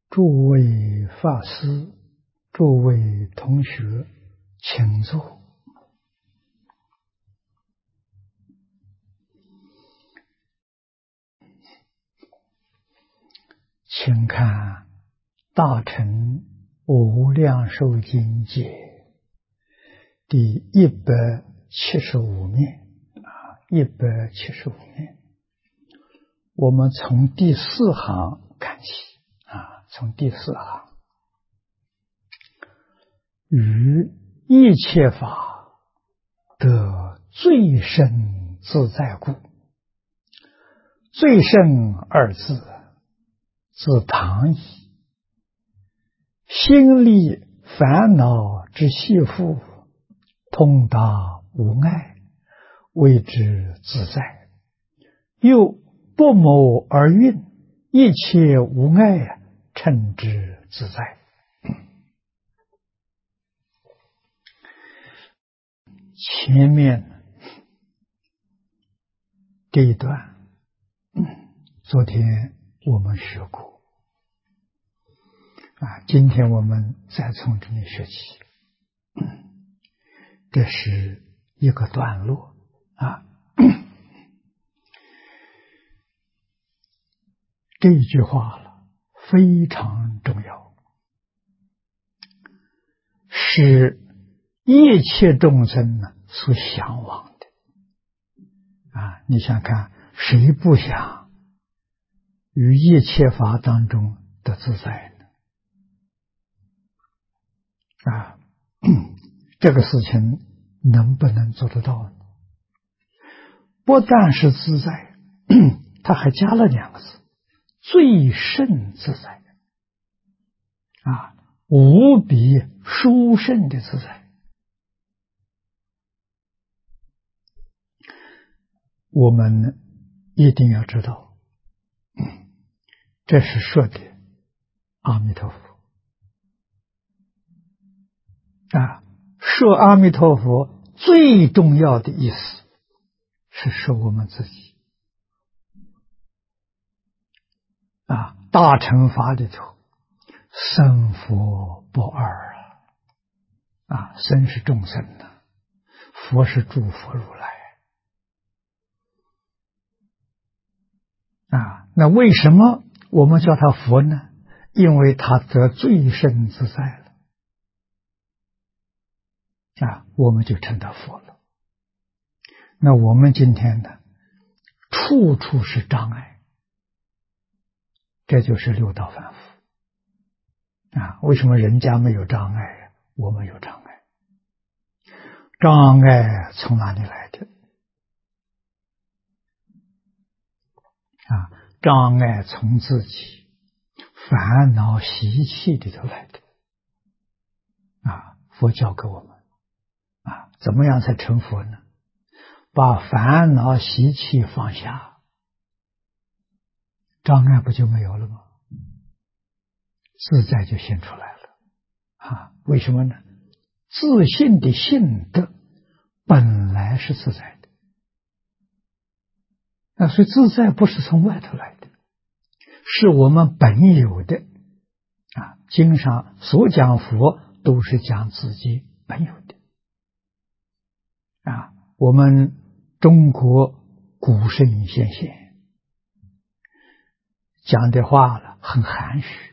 诸位法师，诸位同学，请坐。请看《大乘无量寿经解》第175面175面，我们从第4行看起从第4行，于一切法得最胜自在故。最胜二字自唐矣，心力烦恼之系缚，通达无碍，谓之自在。又不谋而运，一切无碍，称之自在。前面这一段昨天我们学过今天我们再从这里学起。这是一个段落这一句话非常重要，是一切众生所向往的你想看，谁不想于一切法当中得自在呢？这个事情能不能做得到呢？不但是自在，他还加了2个字，最胜自在无比殊胜的自在。我们一定要知道，这是说的阿弥陀佛说阿弥陀佛最重要的意思是说我们自己大乘法里头，生佛不二生是众生佛是诸佛如来那为什么我们叫他佛呢？因为他得最胜自在了我们就称他佛了。那我们今天呢，处处是障碍，这就是六道凡夫为什么人家没有障碍我们有障碍？障碍从哪里来的障碍从自己烦恼习气里头来的佛教给我们怎么样才成佛呢？把烦恼习气放下，障碍不就没有了吗？自在就现出来了为什么呢？自信的性德本来是自在的所以自在不是从外头来的，是我们本有的经上所讲佛都是讲自己本有的我们中国古圣先贤讲的话很含蓄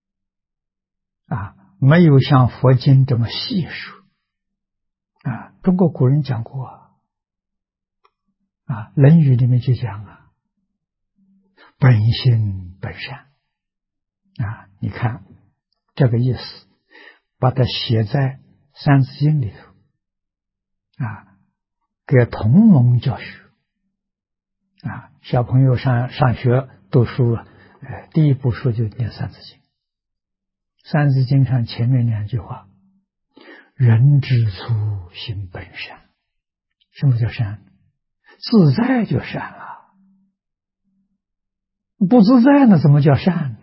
没有像佛经这么细数中国古人讲过论语里面就讲本性本善你看这个意思，把它写在三字经里头给同盟教学小朋友上学读书第一部书就念三字经。三字经上前面2句话，人之初性本善。什么叫善？自在就善了，不自在呢怎么叫善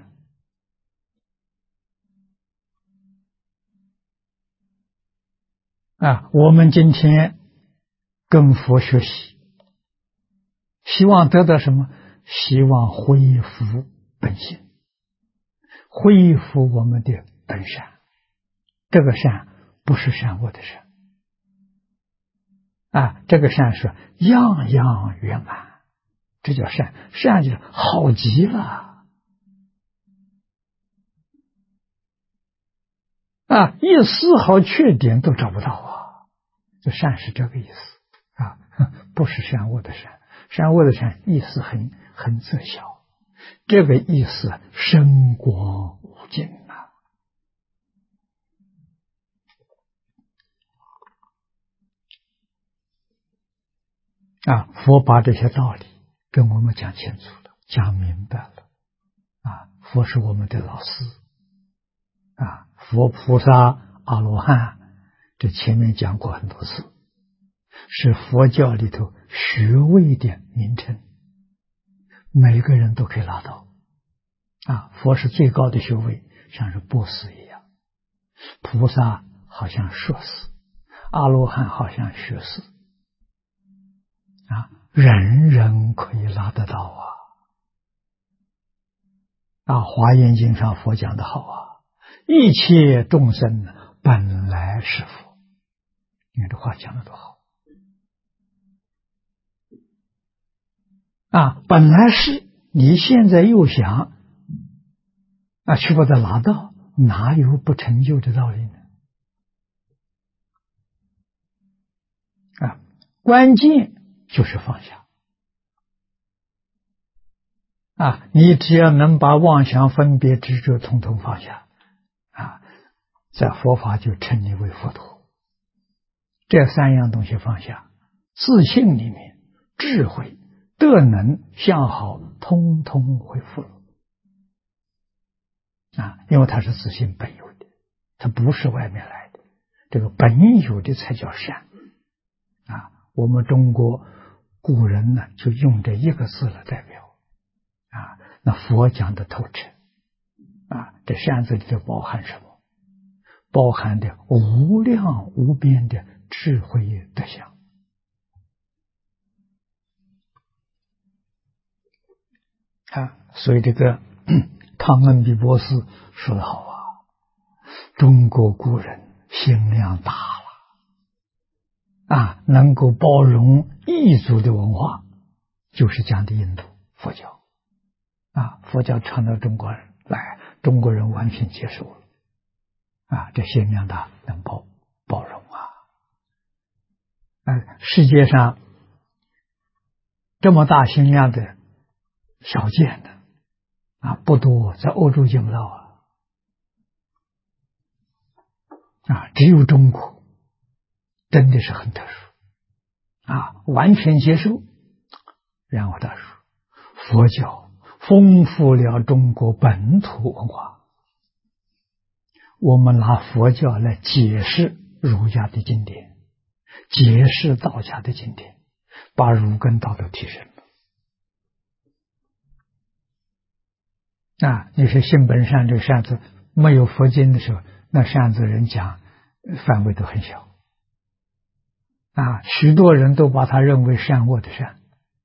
呢？我们今天跟佛学习，希望得到什么？希望恢复本性。 恢复我们的本善。这个善不是善恶的善这个善是样样圆满，这叫善。善就是好极了一丝毫缺点都找不到这善是这个意思不是善恶的善。善恶的善意思很窄小，这个意思深广无尽佛把这些道理跟我们讲清楚了，讲明白了佛是我们的老师佛菩萨阿罗汉，这前面讲过很多次，是佛教里头学位的名称，每个人都可以拿到佛是最高的学位，像是博士一样，菩萨好像硕士，阿罗汉好像学士人人可以拿得到华严经上佛讲的好一切众生本来是佛，你看这话讲的多好本来是，你现在又想去把它拿到，哪有不成就的道理呢？关键就是放下你只要能把妄想分别执着统统放下在佛法就称你为佛陀。这三样东西放下，自信里面智慧德能相好通通恢复了因为它是自信本有的，它不是外面来的，这个本有的才叫善我们中国古人呢就用这一个字来代表那佛讲的透彻这善字里头包含什么？包含的无量无边的智慧德相所以这个汤恩比博士说得好中国古人心量大了能够包容异族的文化，就是讲的印度佛教佛教传到中国人来，中国人完全接受了这心量大，能包容世界上这么大心量的少见的不多，在欧洲见不到只有中国真的是很特殊完全接受。然后他说佛教丰富了中国本土文化，我们拿佛教来解释儒家的经典，解释道家的经典，把儒跟道都提升了你说性本善，这个善字没有佛经的时候，那善字人讲范围都很小许多人都把它认为善恶的善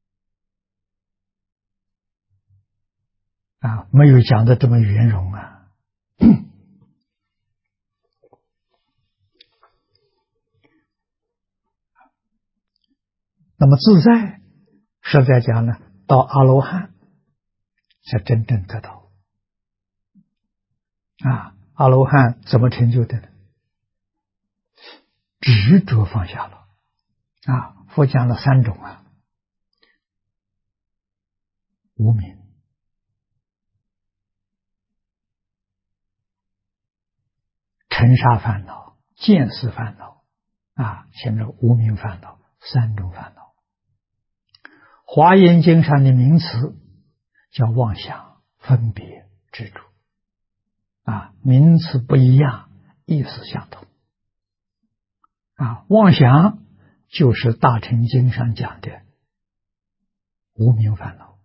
没有讲的这么圆融那么自在实在讲呢，到阿罗汉才真正得到阿罗汉怎么成就的呢？执着放下了佛讲了三种无明、尘沙烦恼、见思烦恼前面无明烦恼三种烦恼。华严经上的名词叫妄想、分别、执着名词不一样，意思相同妄想就是大乘经上讲的无明烦恼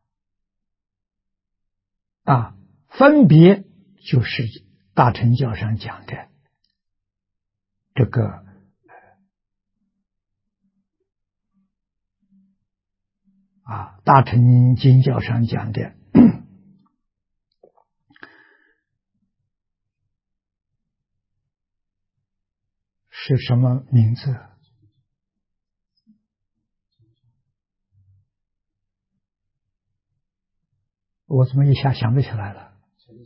分别就是大乘教上讲的这个大乘经教上讲的是什么名字？我怎么一下想不起来了？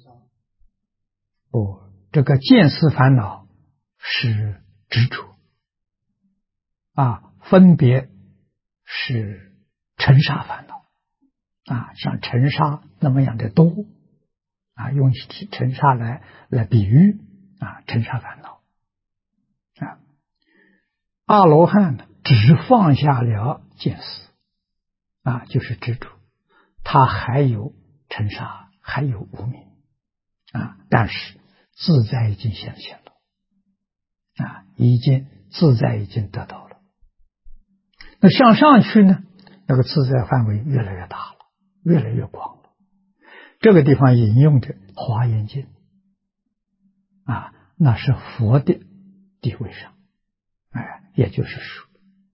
不，这个见思烦恼是执着啊，分别是尘沙烦恼啊，像尘沙那么样的多啊，用尘沙来比喻啊，尘沙烦恼啊。阿罗汉呢，只放下了见思啊，就是执着，他还有尘沙，还有无明啊，但是自在已经显现了啊，自在已经得到了。那向上去呢，那个自在范围越来越大了，越来越广了。这个地方引用的《华严经》啊，那是佛的地位上，也就是说，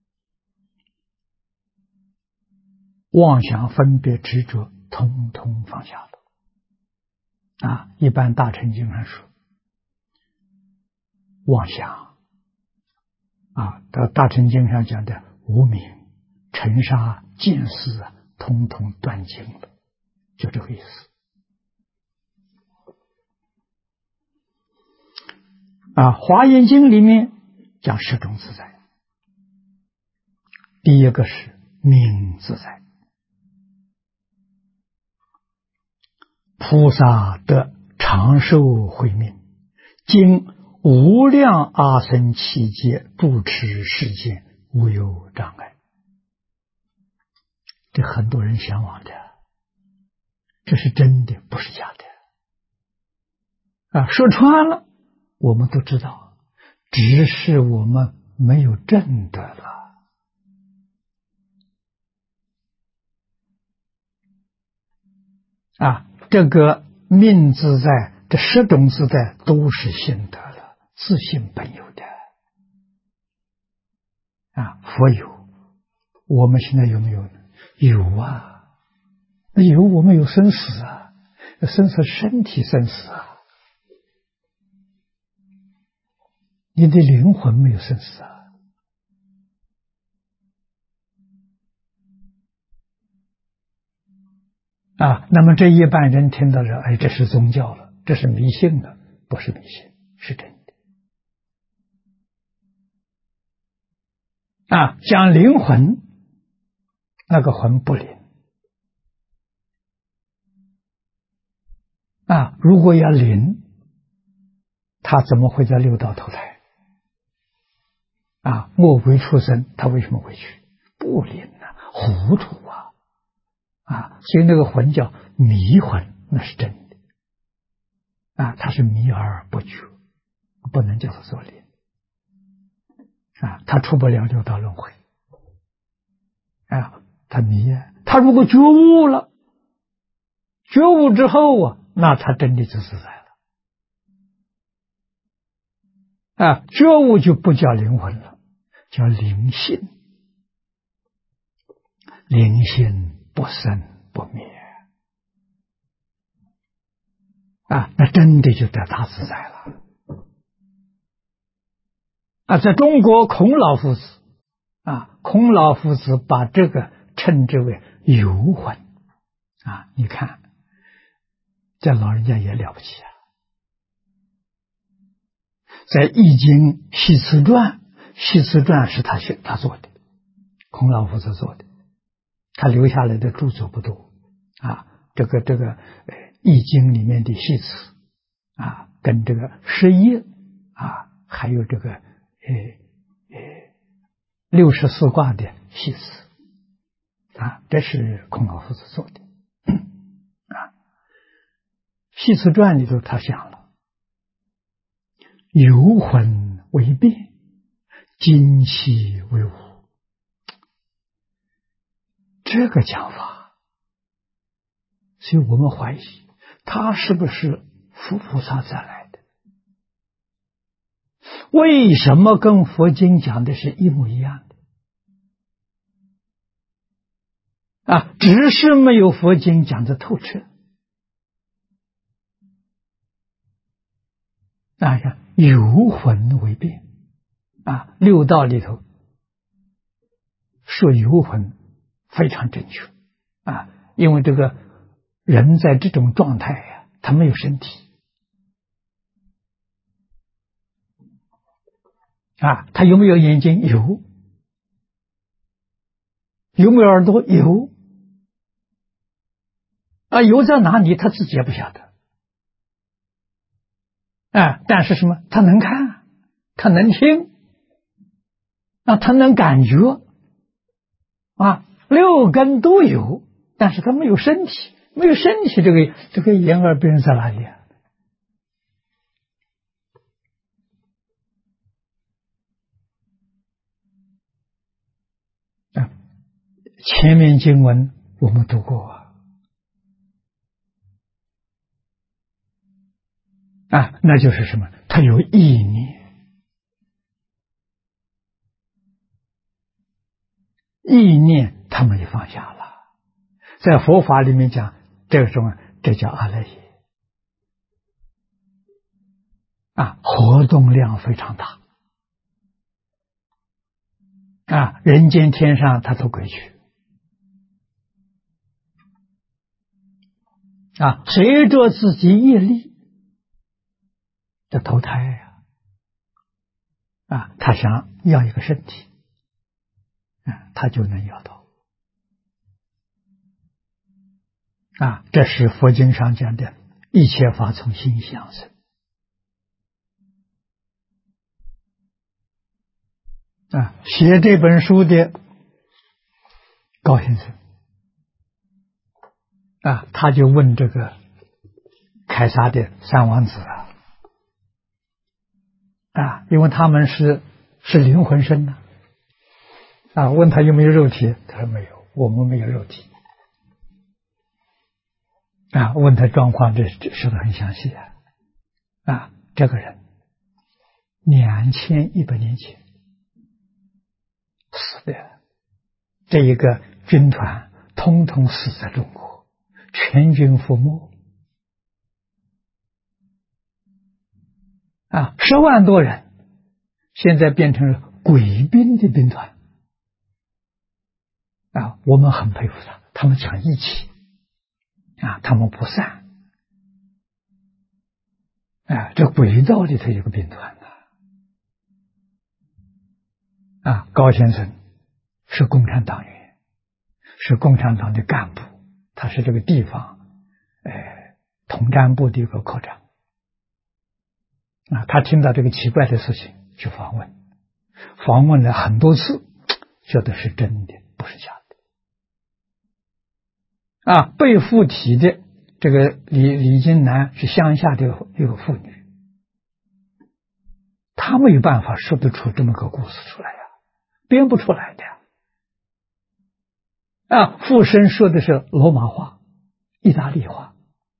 妄想分别执着通通放下了啊。一般大乘经上说，妄想啊，到大乘经上讲的无明、尘沙、见思啊，通通断尽了，就这个意思啊。华严经里面讲十种自在，第一个是命自在，菩萨得长寿慧命，经无量阿僧祇劫住持世间，无有障碍。这很多人向往的，这是真的，不是假的啊。说穿了，我们都知道，只是我们没有证得了啊。这个命自在，这十种自在都是心得了，自性本有的啊。佛有，我们现在有没有呢？有啊，有，我们有生死啊，生死身体生死啊，你的灵魂没有生死啊。啊，那么这一般人听到了，哎，这是宗教了，这是迷信了，不是迷信，是真的。啊，讲灵魂，那个魂不灵啊，如果要灵，他怎么会在六道投胎？啊，魔鬼出生，他为什么会去？不灵啊，糊涂啊！啊，所以那个魂叫迷魂，那是真的啊，他是迷而不觉，不能叫他做灵啊，他出不了六道轮回啊，他迷啊。他如果觉悟了，觉悟之后啊，那他真的就自在了啊，觉悟就不叫灵魂了，叫灵性，灵性不生不灭啊，那真的就得大自在了啊。在中国，孔老夫子啊，孔老夫子把这个称之为游魂啊。你看，这老人家也了不起啊，在《易经系辞传》，系辞传是他做的，孔老夫子做的，他留下来的著作不多啊。这个易经里面的系辞啊，跟这个十一啊，还有这个64卦的系辞啊，这是孔老夫子做的啊。系辞传里头他想了，游魂为变，精气为无，这个讲法，所以我们怀疑他是不是佛菩萨再来的？为什么跟佛经讲的是一模一样的啊？只是没有佛经讲的透彻啊！游魂为变六道里头说游魂非常正确因为这个人在这种状态呀，他没有身体他有没有眼睛？有。有没有耳朵？有。有在哪里他自己也不晓得但是什么？他能看，他能听他能感觉六根都有，但是他没有身体，没有身体，这个眼耳鼻舌在哪里前面经文我们读过那就是什么？他有意念，意念他没有放下了。在佛法里面讲，这叫阿赖耶活动量非常大人间天上他都归去随着自己业力的投胎他想要一个身体他就能要到这是佛经上讲的一切法从心想生写这本书的高先生他就问这个凯撒的三王子因为他们是灵魂身问他有没有肉体，他说没有，我们没有肉体问他状况，这说的很详细这个人2100年前死的，这一个军团通通死在中国，全军覆没10万多人，现在变成了鬼兵的兵团我们很佩服他们讲义气他们不散这轨道里头有个兵团高先生是共产党员，是共产党的干部，他是这个地方统战部的一个科长他听到这个奇怪的事情去访问了很多次，觉得是真的，不是假的被附体的这个李金兰是乡下的一个妇女，她没有办法说得出这么个故事出来编不出来的附身说的是罗马话、意大利话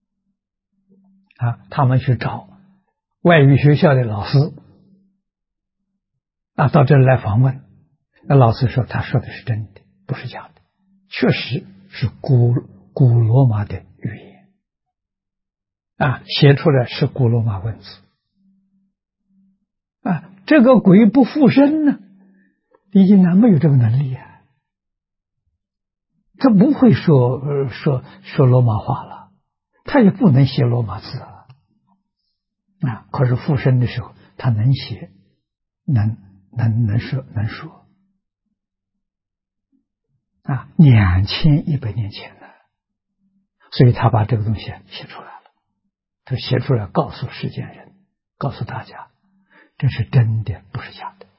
他们去找外语学校的老师到这里来访问，老师说他说的是真的，不是假的，确实是古罗马的语言写出来是古罗马文字这个鬼不附身呢，李金兰没有这个能力他不会说罗马话了，他也不能写罗马字可是附身的时候他能写，能说2100年前的，所以他把这个东西写出来了，他写出来告诉世间人，告诉大家这是真的，不是假的，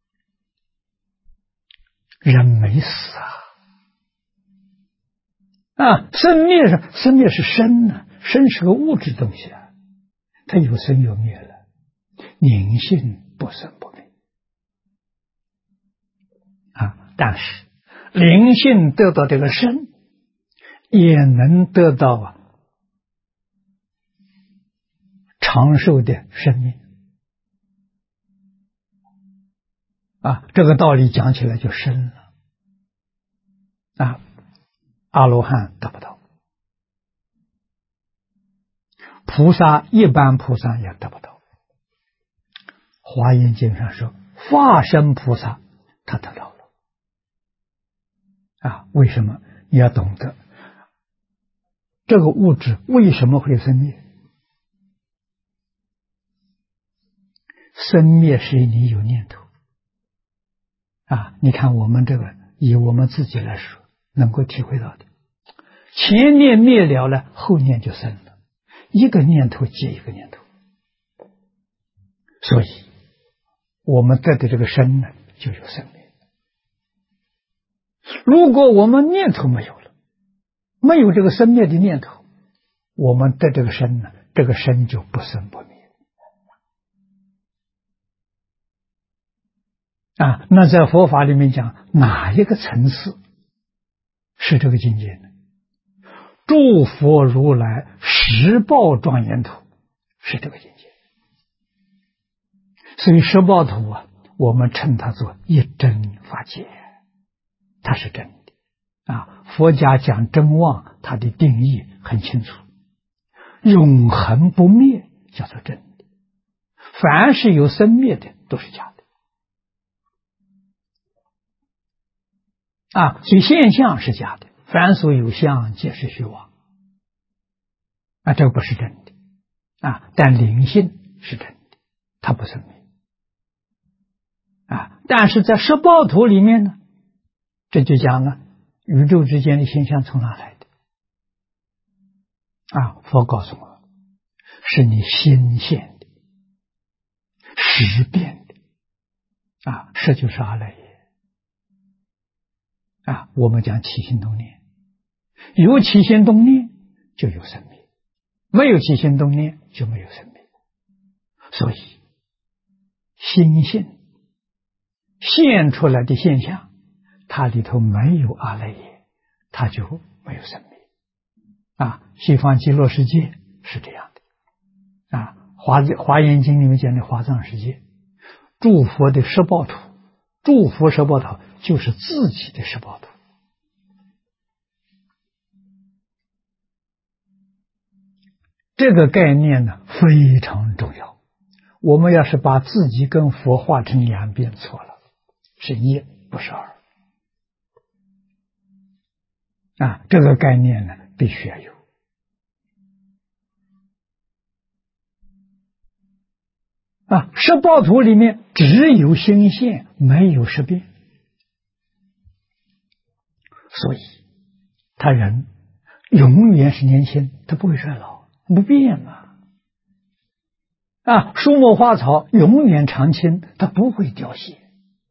人没死生灭是生生是个物质东西它有生有灭了，灵性不生不灭但是灵性得到这个生，也能得到长寿的生命这个道理讲起来就深了阿罗汉得不到，菩萨一般菩萨也得不到。华严经上说化身菩萨他得到了啊！为什么？你要懂得这个物质为什么会生灭？生灭是你有念头啊！你看我们这个，以我们自己来说，能够体会到的，前念灭了了，后念就生了，一个念头接一个念头，所以我们得的这个生呢，就有生灭。如果我们念头没有了，没有这个生灭的念头，我们得这个生呢，这个生就不生不灭啊。那在佛法里面讲，哪一个层次是这个境界呢？诸佛如来十报庄严土是这个境界。所以十报土啊，我们称它做一真法界，它是真的啊。佛家讲真妄，它的定义很清楚，永恒不灭叫做真的，凡是有生灭的都是假的啊。所以现象是假的，凡所有相皆是虚妄啊，这个不是真的啊。但灵性是真的，它不生灭啊。但是在十报土里面呢，这就讲了宇宙之间的现象从哪来的啊？佛告诉我，是你心现的，识变的啊。识就是阿赖耶啊。我们讲起心动念，有起心动念就有生灭，没有起心动念就没有生灭。所以心性现出来的现象，它里头没有阿赖耶，它就没有生灭啊。西方极乐世界是这样的啊。华严经里面讲的华藏世界，诸佛的十报土，诸佛十报土就是自己的十报土。这个概念呢非常重要，我们要是把自己跟佛画成两边，错了，是一不是二啊。这个概念呢必须要有啊。十报土里面只有心现，没有识变，所以他人永远是年轻，他不会衰老，不变啊。树木花草永远常青，它不会凋谢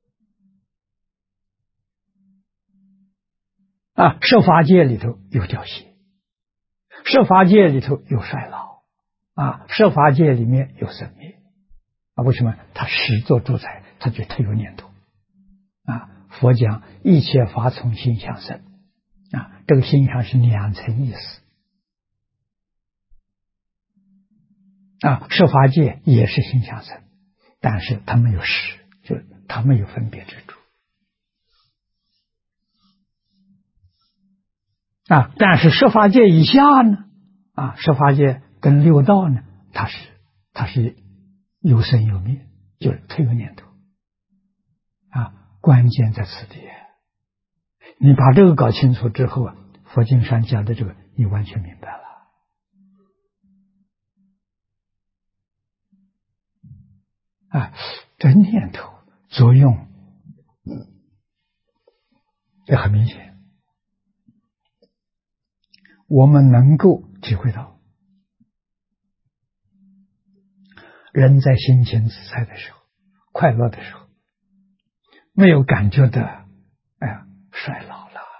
啊。设法界里头有凋谢，设法界里头有衰老啊，设法界里面有生灭啊。为什么？它始作主宰，它就特有念头啊。佛讲一切法从心想生啊，这个心想是两层意思啊。设法界也是心想生，但是它没有识，就它没有分别之处啊。但是设法界以下呢啊，设法界跟六道呢，它是有生有灭，就是特有念头啊。关键在此地，你把这个搞清楚之后啊，佛经上讲的这个你完全明白了啊。这念头作用也很明显，我们能够体会到，人在心情自在的时候，快乐的时候，没有感觉的衰老了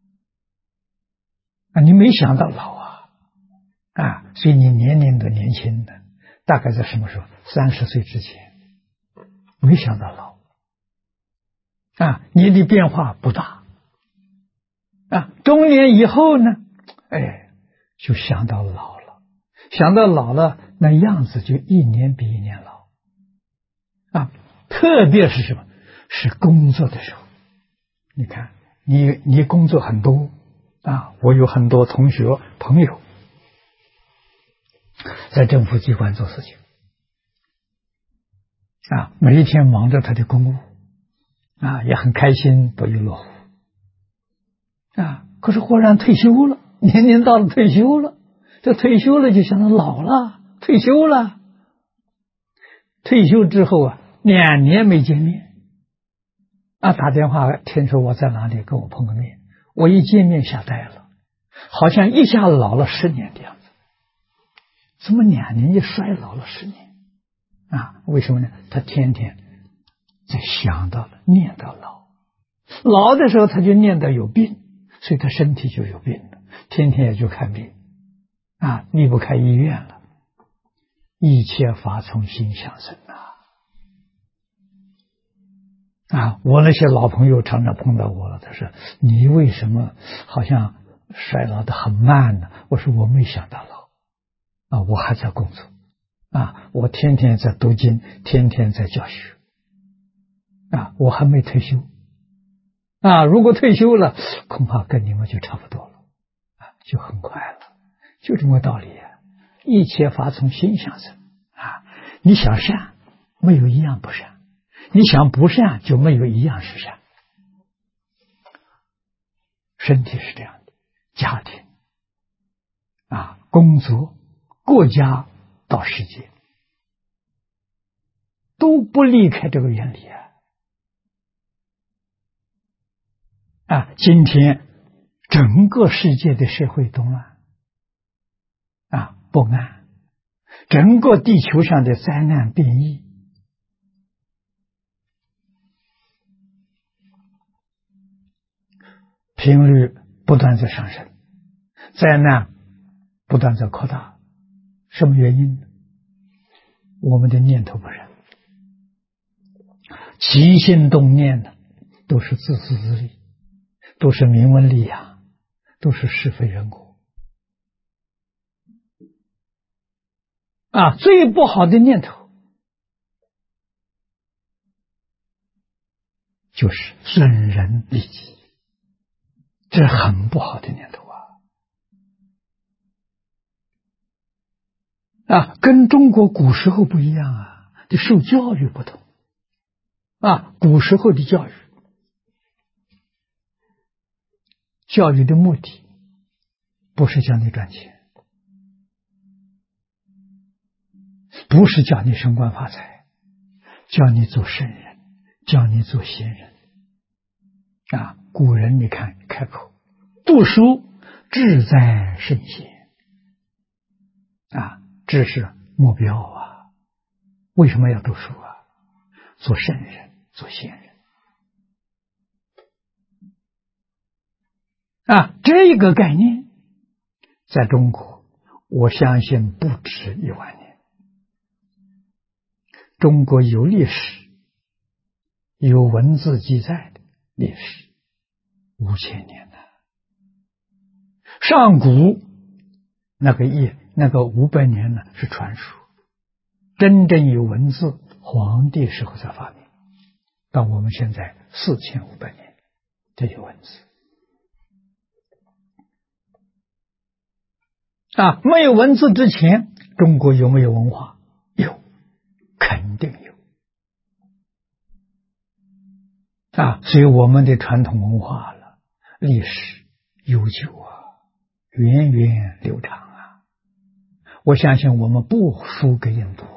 啊。你没想到老啊，所以你年龄的年轻的，大概在什么时候？30岁之前没想到老啊，你的变化不大啊。中年以后呢，就想到老了，想到老了，那样子就一年比一年老啊。特别是什么？是工作的时候，你看你工作很多啊，我有很多同学朋友在政府机关做事情每一天忙着他的公务也很开心，不亦乐乎可是忽然退休了，年龄到了退休了，这退休了就想到老了，退休了，退休之后2年没见面打电话听说我在哪里，跟我碰个面，我一见面吓呆了，好像一下老了10年的样子，怎么2年就衰老了10年为什么呢？他天天在想到了念到老的时候他就念到有病，所以他身体就有病了，天天也就看病离不开医院了。一切法从心想生我那些老朋友常常碰到我了，他说你为什么好像衰老的很慢呢？我说我没想到老我还在工作我天天在读经，天天在教学我还没退休如果退休了恐怕跟你们就差不多了就很快了，就这么个道理一切法从心想生你想善没有一样不善，你想不善就没有一样是善。身体是这样的，家庭工作，国家到世界都不离开这个原理今天整个世界的社会动乱不安，整个地球上的灾难变异频率不断在上升，灾难不断在扩大，什么原因呢？我们的念头不善，起心动念呢都是自私自利，都是名闻利养，都是是非人我最不好的念头就是损人利己，这很不好的念头跟中国古时候不一样这受教育不同古时候的教育的目的不是教你赚钱，不是教你升官发财，教你做圣人，教你做贤人古人你看开口读书志在圣贤这是目标为什么要读书做圣人，做贤人这个概念在中国我相信不止10000年。中国有历史，有文字记载的历史5000年了。上古那个500年呢是传说，真正有文字黄帝时候才发明，到我们现在4500年这有文字没有文字之前中国有没有文化？有，肯定有所以我们的传统文化了历史悠久源远流长我相信我们不输给印度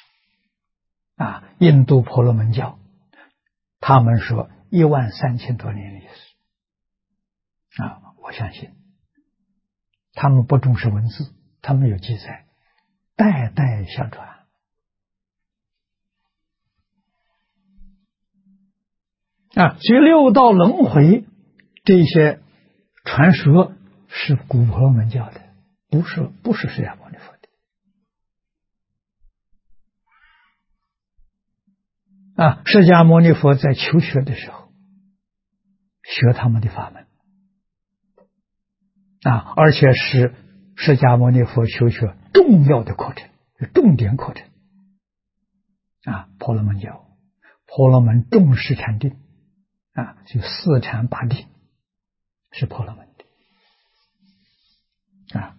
印度婆罗门教他们说13000多年历史我相信他们不重视文字，他们有记载，代代相传所以六道轮回这些传说是古婆罗门教的，不是释迦牟尼佛的释迦牟尼佛在求学的时候学他们的法门而且是释迦牟尼佛修学重要的课程，重点课程婆罗门教，婆罗门重视禅定就4禅8定是婆罗门的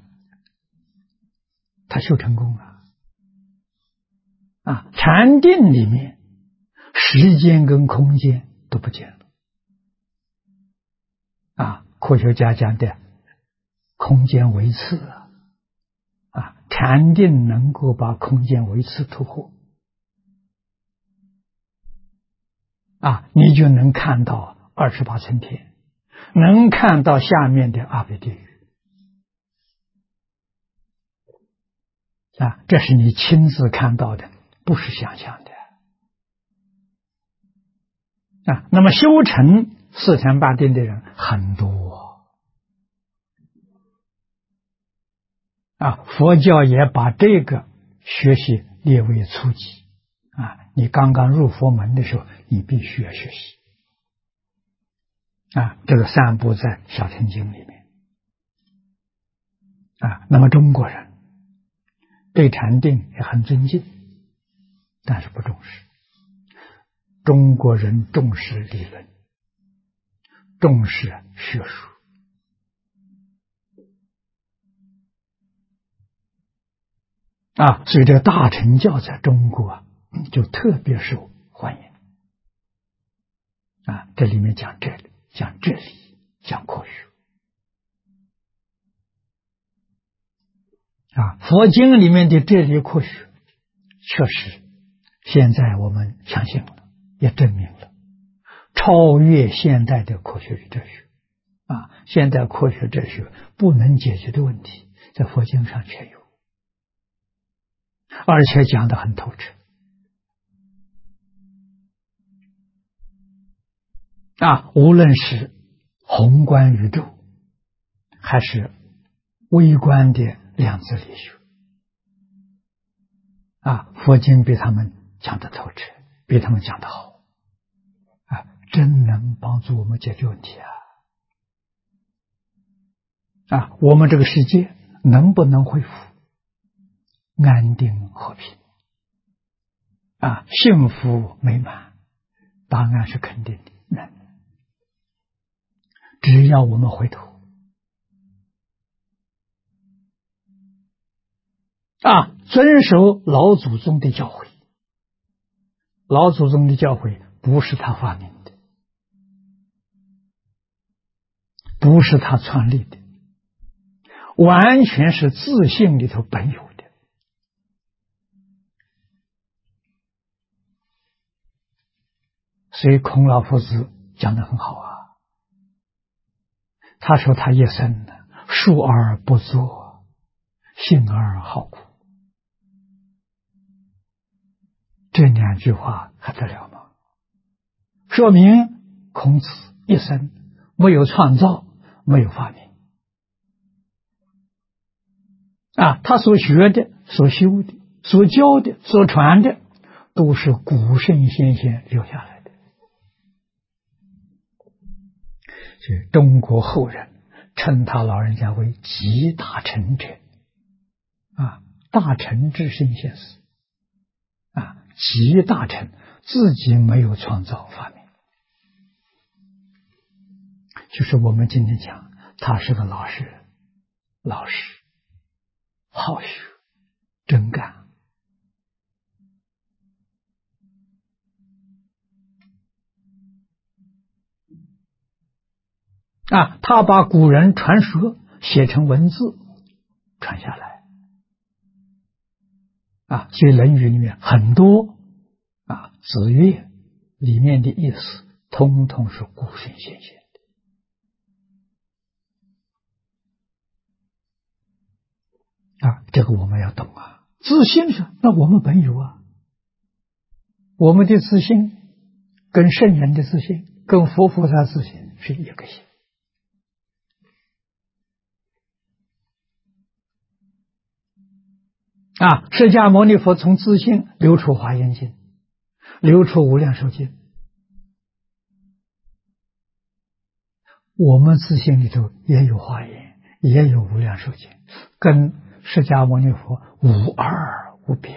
他修成功了禅定里面时间跟空间都不见了。科学家讲的空间维次禅定能够把空间维次突破你就能看到28层天，能看到下面的阿鼻地狱这是你亲自看到的，不是想象的那么修成四禅八定的人很多佛教也把这个学习列为初级你刚刚入佛门的时候，你必须要学习这个散布在小乘经里面那么中国人对禅定也很尊敬，但是不重视。中国人重视理论，重视学术所以这个大乘教在中国就特别受欢迎这里面讲哲理，讲科学佛经里面的哲理科学确实现在我们相信了，也证明了超越现代的科学与哲学现代科学哲学不能解决的问题，在佛经上全有，而且讲得很透彻无论是宏观宇宙还是微观的量子力学佛经比他们讲得透彻，比他们讲得好真能帮助我们解决问题我们这个世界能不能恢复安定和平幸福美满？答案是肯定的，能。只要我们回头遵守老祖宗的教诲。老祖宗的教诲不是他发明的，不是他创立的，完全是自性里头本有的。所以孔老夫子讲得很好他说他一生述而不作，信而好苦。这两句话还得了吗？说明孔子一生没有创造，没有发明他所学的、所修的、所教的、所传的，都是古圣先贤留下来的。所以中国后人称他老人家为集大成者大成之圣先师集大成，自己没有创造发明，就是我们今天讲他是个老实人，老实好学真干他把古人传说写成文字传下来所以《论语》里面很多子曰里面的意思通通是古圣先贤的这个我们要懂自信是那我们本有我们的自信跟圣人的自信跟佛菩萨自信是一个性释迦牟尼佛从自性流出华严经，流出无量寿经，我们自性里头也有华严，也有无量寿经，跟释迦牟尼佛无二无别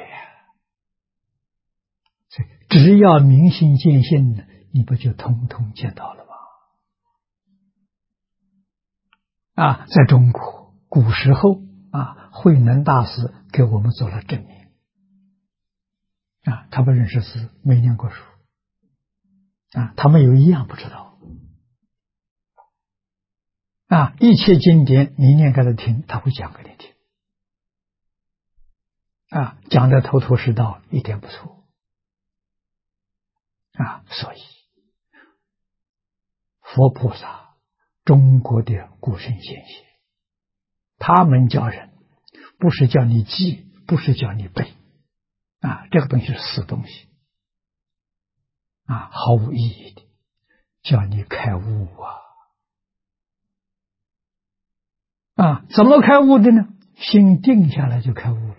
所以只要明心见性你不就通通见到了吗在中国古时候慧能大师给我们做了证明他不认识字，没念过书他们有一样不知道一切经典你念给他听，他会讲给你听讲的头头是道，一点不错所以佛菩萨，中国的古圣先贤，他们教人不是叫你记，不是叫你背这个东西是死东西毫无意义的，叫你开悟怎么开悟的呢？心定下来就开悟了。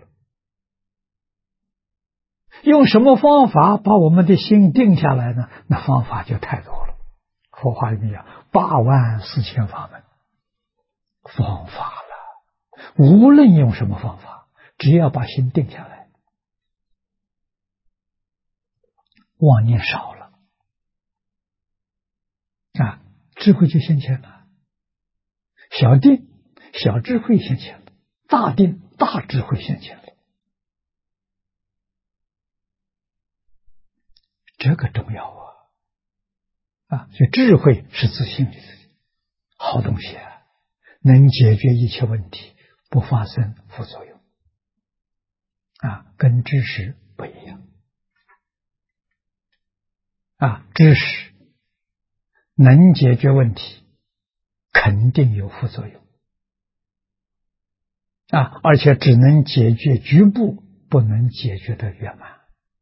用什么方法把我们的心定下来呢？那方法就太多了。佛法里面讲84000法门，方法了，无论用什么方法，只要把心定下来，妄念少了智慧就现前了。小定小智慧现前了，大定大智慧现前了。这个重要所以智慧是自信的好东西能解决一切问题，不发生副作用跟知识不一样知识能解决问题，肯定有副作用而且只能解决局部，不能解决的圆满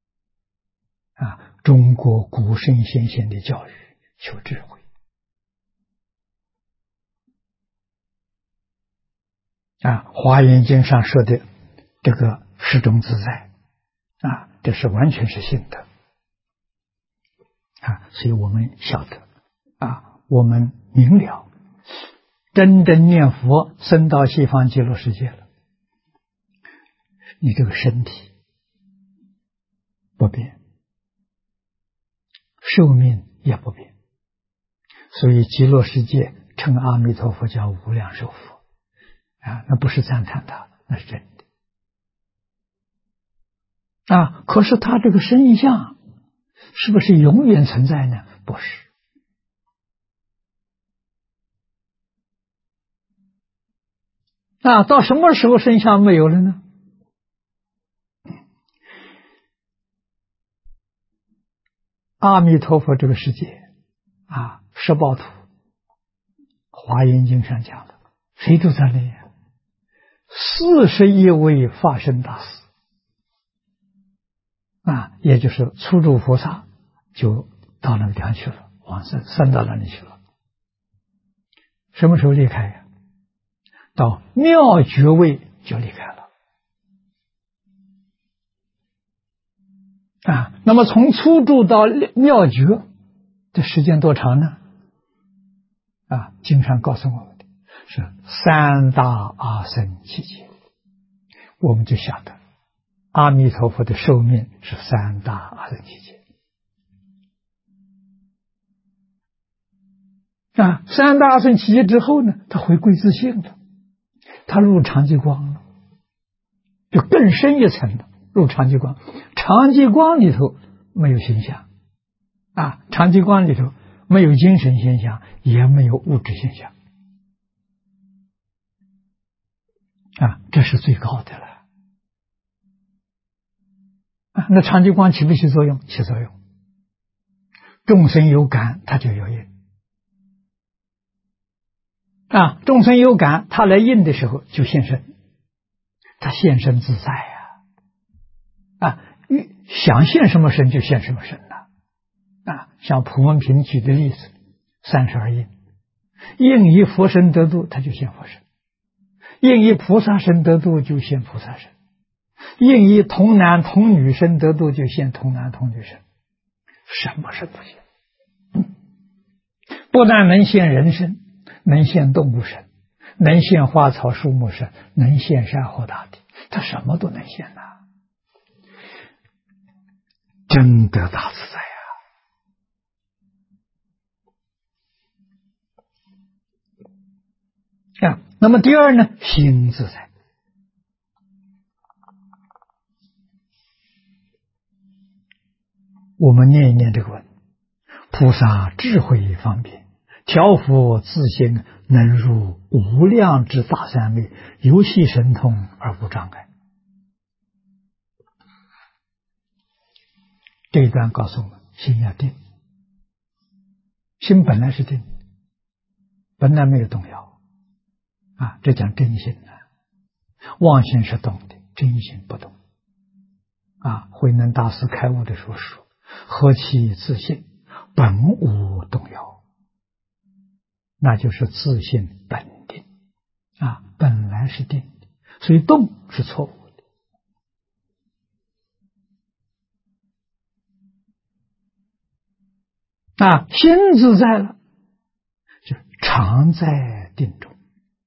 中国古圣先贤的教育求智慧华严经上说的这个十种自在这是完全是信的所以我们晓得我们明了，真正念佛升到西方极乐世界了，你这个身体不变，寿命也不变，所以极乐世界称阿弥陀佛叫无量寿佛那不是赞叹他，那是真的可是他这个身相是不是永远存在呢？不是到什么时候身相没有了呢？阿弥陀佛这个世界十报土，华严经上讲的，谁都在内41位法身大士也就是初住菩萨就到那个地方去了，往生到那里去了。什么时候离开到妙觉位就离开了那么从初住到妙觉这时间多长呢？经常告诉我们的是3大阿僧祇劫，我们就晓得阿弥陀佛的寿命是3大阿僧祇劫3大阿僧祇劫之后呢，他回归自性了，他入常寂光了，就更深一层了，入常寂光。常寂光里头没有形象常寂光里头没有精神现象，也没有物质现象这是最高的了那常寂光起不起作用？起作用。众生有感，他就有应众生有感，他来应的时候就现身，他现身自在想现什么身就现什么身了像普门品举的例子，32应，应以佛身得度，他就现佛身；应以菩萨身得度，就现菩萨身；应以童男童女身得度，就现童男童女身。什么身不现？不但能现人身，能现动物身，能现花草树木身，能现山河大地，他什么都能现真得大自在那么第二呢，心自在。我们念一念这个文， 菩萨智慧方便，调伏自性，能入无量之大三昧，游戏神通而无障碍。这一段告诉我们，心要定，心本来是定，本来没有动摇啊，这讲真心呢。妄心是动的，真心不动啊。慧能大师开悟的时候说：“何其自信，本无动摇。”那就是自信本定啊，本来是定的，所以动是错误的啊。心自在了，就常在定中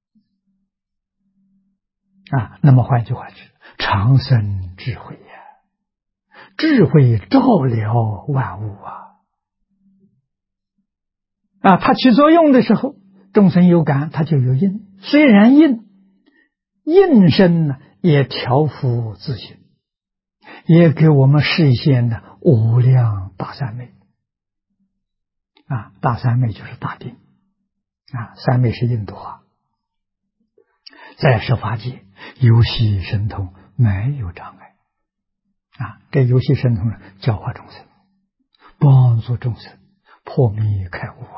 啊。那么换句话就是常生智慧呀，智慧照了万物啊。啊，它起作用的时候，众生有感，它就有应。虽然应身呢，也调伏自性，也给我们实现了无量大三昧啊。大三昧就是大定啊，三昧是印度话，在十法界游戏神通，没有障碍啊。这游戏神通呢，教化众生，帮助众生破迷开悟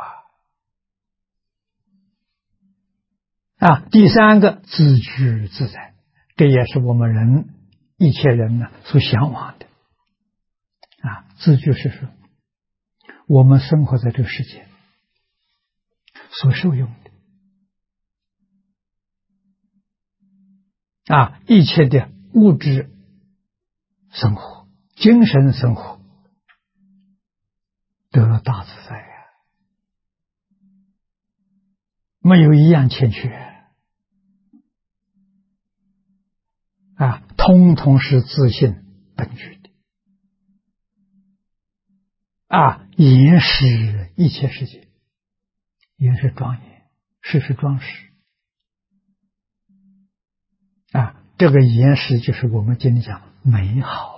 啊。第三个自居自在，这也是我们一切人呢所向往的啊。自居是说我们生活在这个世界所受用的啊，一切的物质生活、精神生活得大自在呀，没有一样欠缺啊，通通是自性本具的啊。严实一切世界，严是庄严，实是装饰啊。这个严实就是我们今天讲美好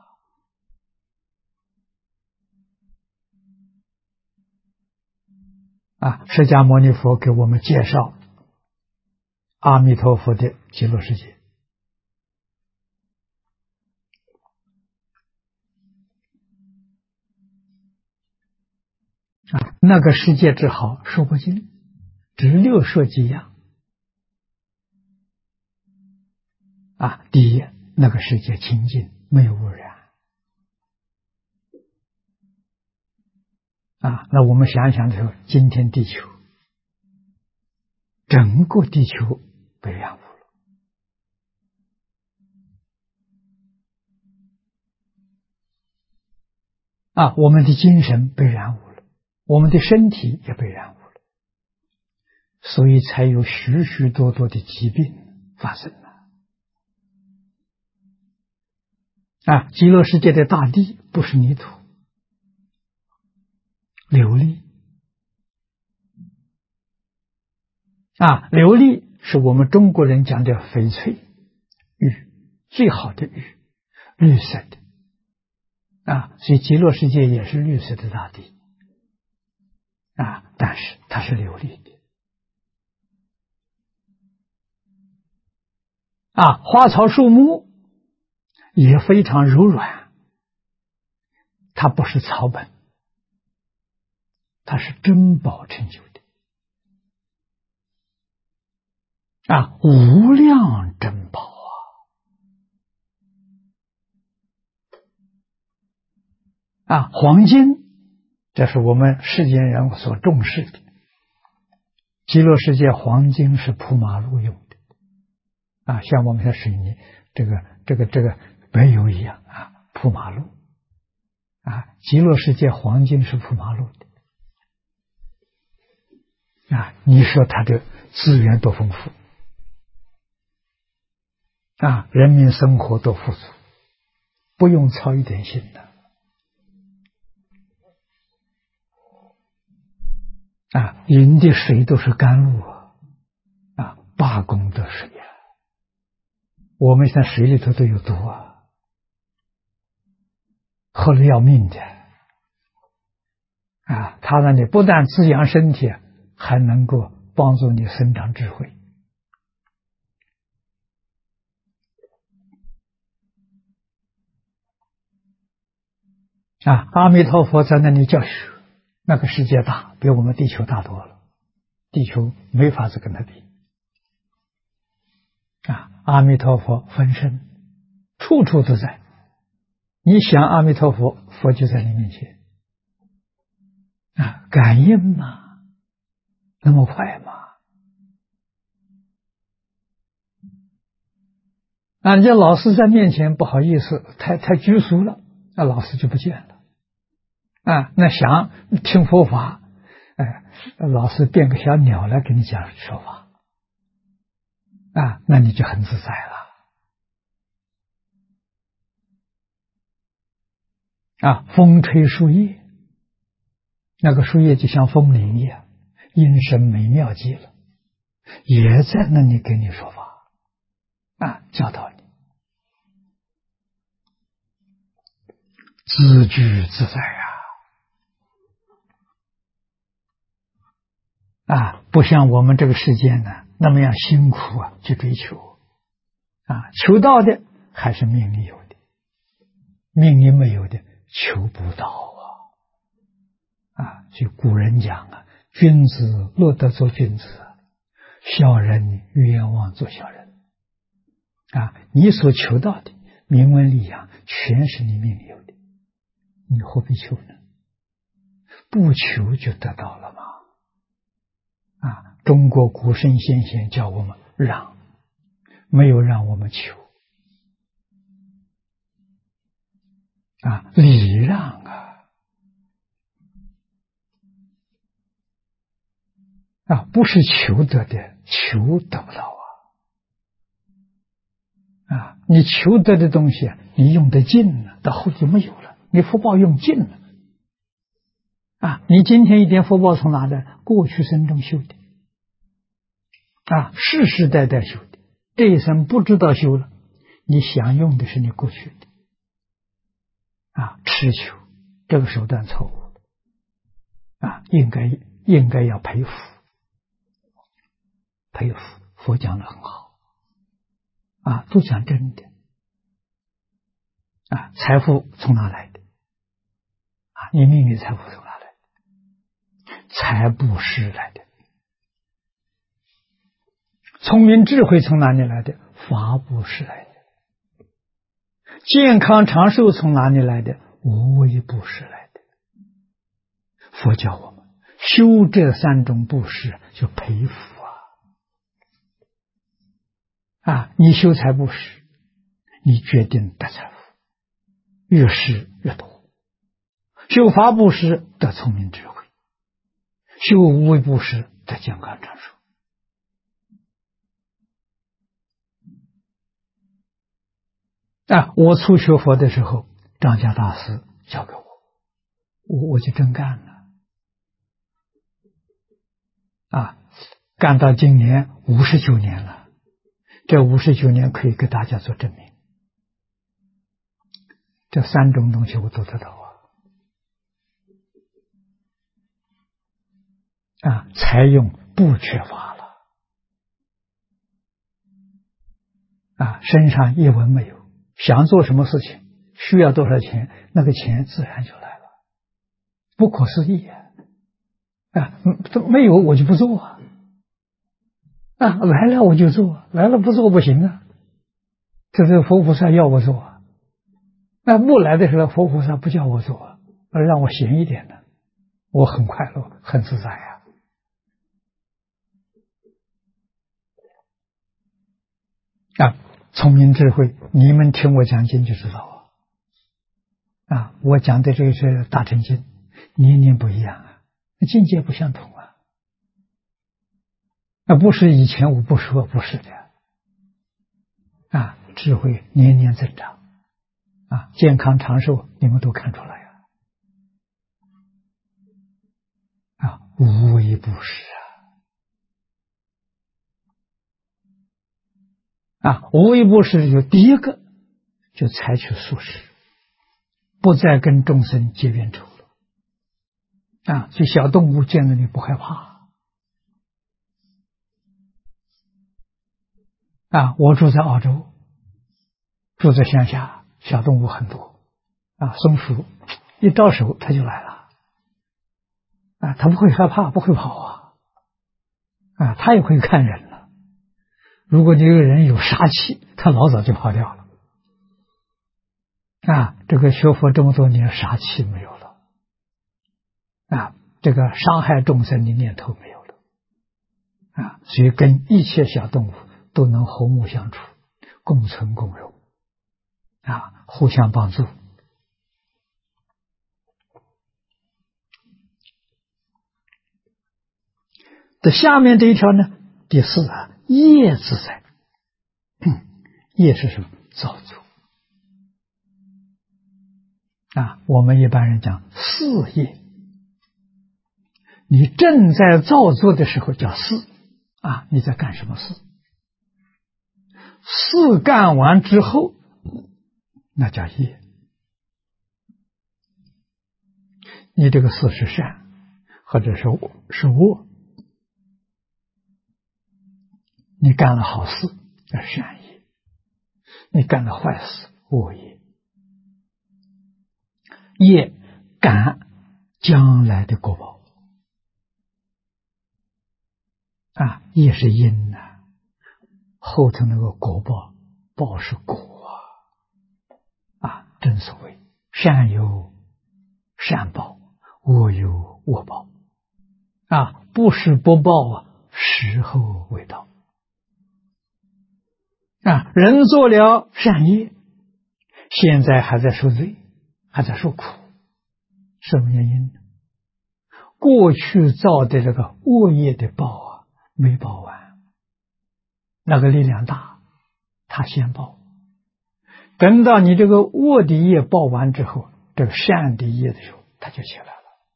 啊。释迦牟尼佛给我们介绍阿弥陀佛的极乐世界啊，那个世界之好说不尽，只六说几样啊。第一，那个世界清净，没有污染啊。那我们想想的时候，今天地球整个地球被染污了啊，我们的精神被染污了，我们的身体也被染污了，所以才有许许多多的疾病发生了啊。极乐世界的大地不是泥土，琉璃啊，琉璃是我们中国人讲的翡翠玉，最好的玉，绿色的啊，所以极乐世界也是绿色的大地啊，但是它是琉璃的啊。花草树木也非常柔软，它不是草本，它是珍宝成就的啊，无量珍宝啊。黄金，这是我们世间人所重视的。极乐世界黄金是铺马路用的啊，像我们的水泥这个柏油一样啊，铺马路啊。极乐世界黄金是铺马路的啊。你说它的资源多丰富啊，人民生活多富足，不用操一点心的啊。饮的水都是甘露啊，八功德水啊。我们现在水里头都有毒啊，喝了要命的它让你不但滋养身体，还能够帮助你生长智慧。阿弥陀佛在那里教学，那个世界大，比我们地球大多了，地球没法子跟他比。阿弥陀佛分身，处处都在。你想阿弥陀佛，佛就在你面前。感应嘛，那么快嘛。人家老师在面前不好意思，太拘束了，那老师就不见了。那想听佛法，老师变个小鸟来给你讲说法，那你就很自在了。风吹树叶，那个树叶就像风铃一样，音声美妙极了，也在那里给你说法，教导你，自具自在不像我们这个世界呢那么样辛苦去追求，求到的还是命里有的，命里没有的求不到所以古人讲君子乐得做君子，小人冤枉做小人。你所求到的名闻利养全是你命里有的，你何必求呢？不求就得到了吗？中国古圣先贤叫我们让，没有让我们求。礼让不是求得的，求得不到你求得的东西你用得尽了，到后就没有了，你福报用尽了你今天一点福报从哪来？过去生中修的世世代代修的，这一生不知道修了，你享用的是你过去的痴求，这个手段错误应该要培福。佛讲得很好都讲真的财富从哪来的你命里财富从哪来的？财布施来的。聪明智慧从哪里来的？法布施来的。健康长寿从哪里来的？无为布施来的。佛教我们修这三种布施就培福你修财布施，你决定得财富，越施越多；修法布施得聪明智慧，修无为布施得健康长寿。我初学佛的时候，张家大师教给我就真干了干到今年59年了。这59年可以给大家做证明，这三种东西我都得到财用不缺乏了身上一文没有，想做什么事情需要多少钱，那个钱自然就来了，不可思议没有我就不做来了我就做，来了不做不行这是佛菩萨要我做不来的时候佛菩萨不叫我做让我闲一点的，我很快乐很自在聪明智慧，你们听我讲经就知道我讲的这个是大乘经，年年不一样境界不相同不是以前我不说，不是的智慧年年增长健康长寿你们都看出来无为布施无为布施就第一个就采取素食，不再跟众生结冤仇了所以小动物见了你不害怕。我住在澳洲，住在乡下，小动物很多。松鼠一招手它就来了。它不会害怕，不会跑它也会看人了。如果你这个人有杀气，它老早就跑掉了。这个学佛这么多年，杀气没有了。这个伤害众生的念头没有了。所以跟一切小动物都能和睦相处，共存共荣。互相帮助。这下面这一条呢，第四业自在。业是什么？造作。我们一般人讲事业，你正在造作的时候叫事。你在干什么事？事干完之后，那叫业。你这个事是善，或者是恶，你干了好事叫善业，你干了坏事恶业。业感将来的果报。业是因后头那个果报，报是果正所谓善有善报，恶有恶报。不是不报时候未到。人做了善业，现在还在受罪，还在受苦。什么原因呢？过去造的这个恶业的报没报完，那个力量大，他先报。等到你这个恶的业报完之后，这个善的业的时候，它就起来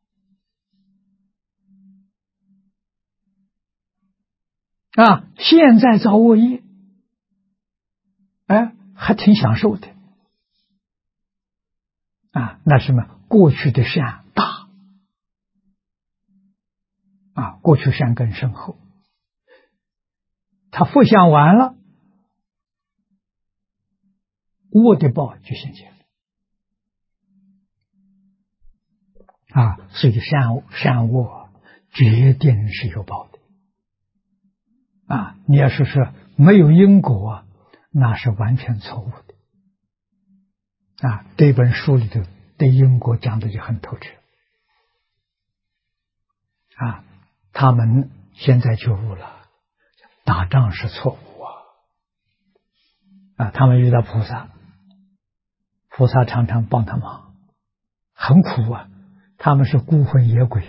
了。现在造恶业，还挺享受的。那什么？过去的善大。过去善根深厚，他复享完了，恶的报就现前了。所以善恶决定是有报的。你要是说没有因果，那是完全错误的。这本书里头对因果讲的就很透彻。他们现在觉悟了，打仗是错误他们遇到菩萨，菩萨常常帮他忙，很苦他们是孤魂野鬼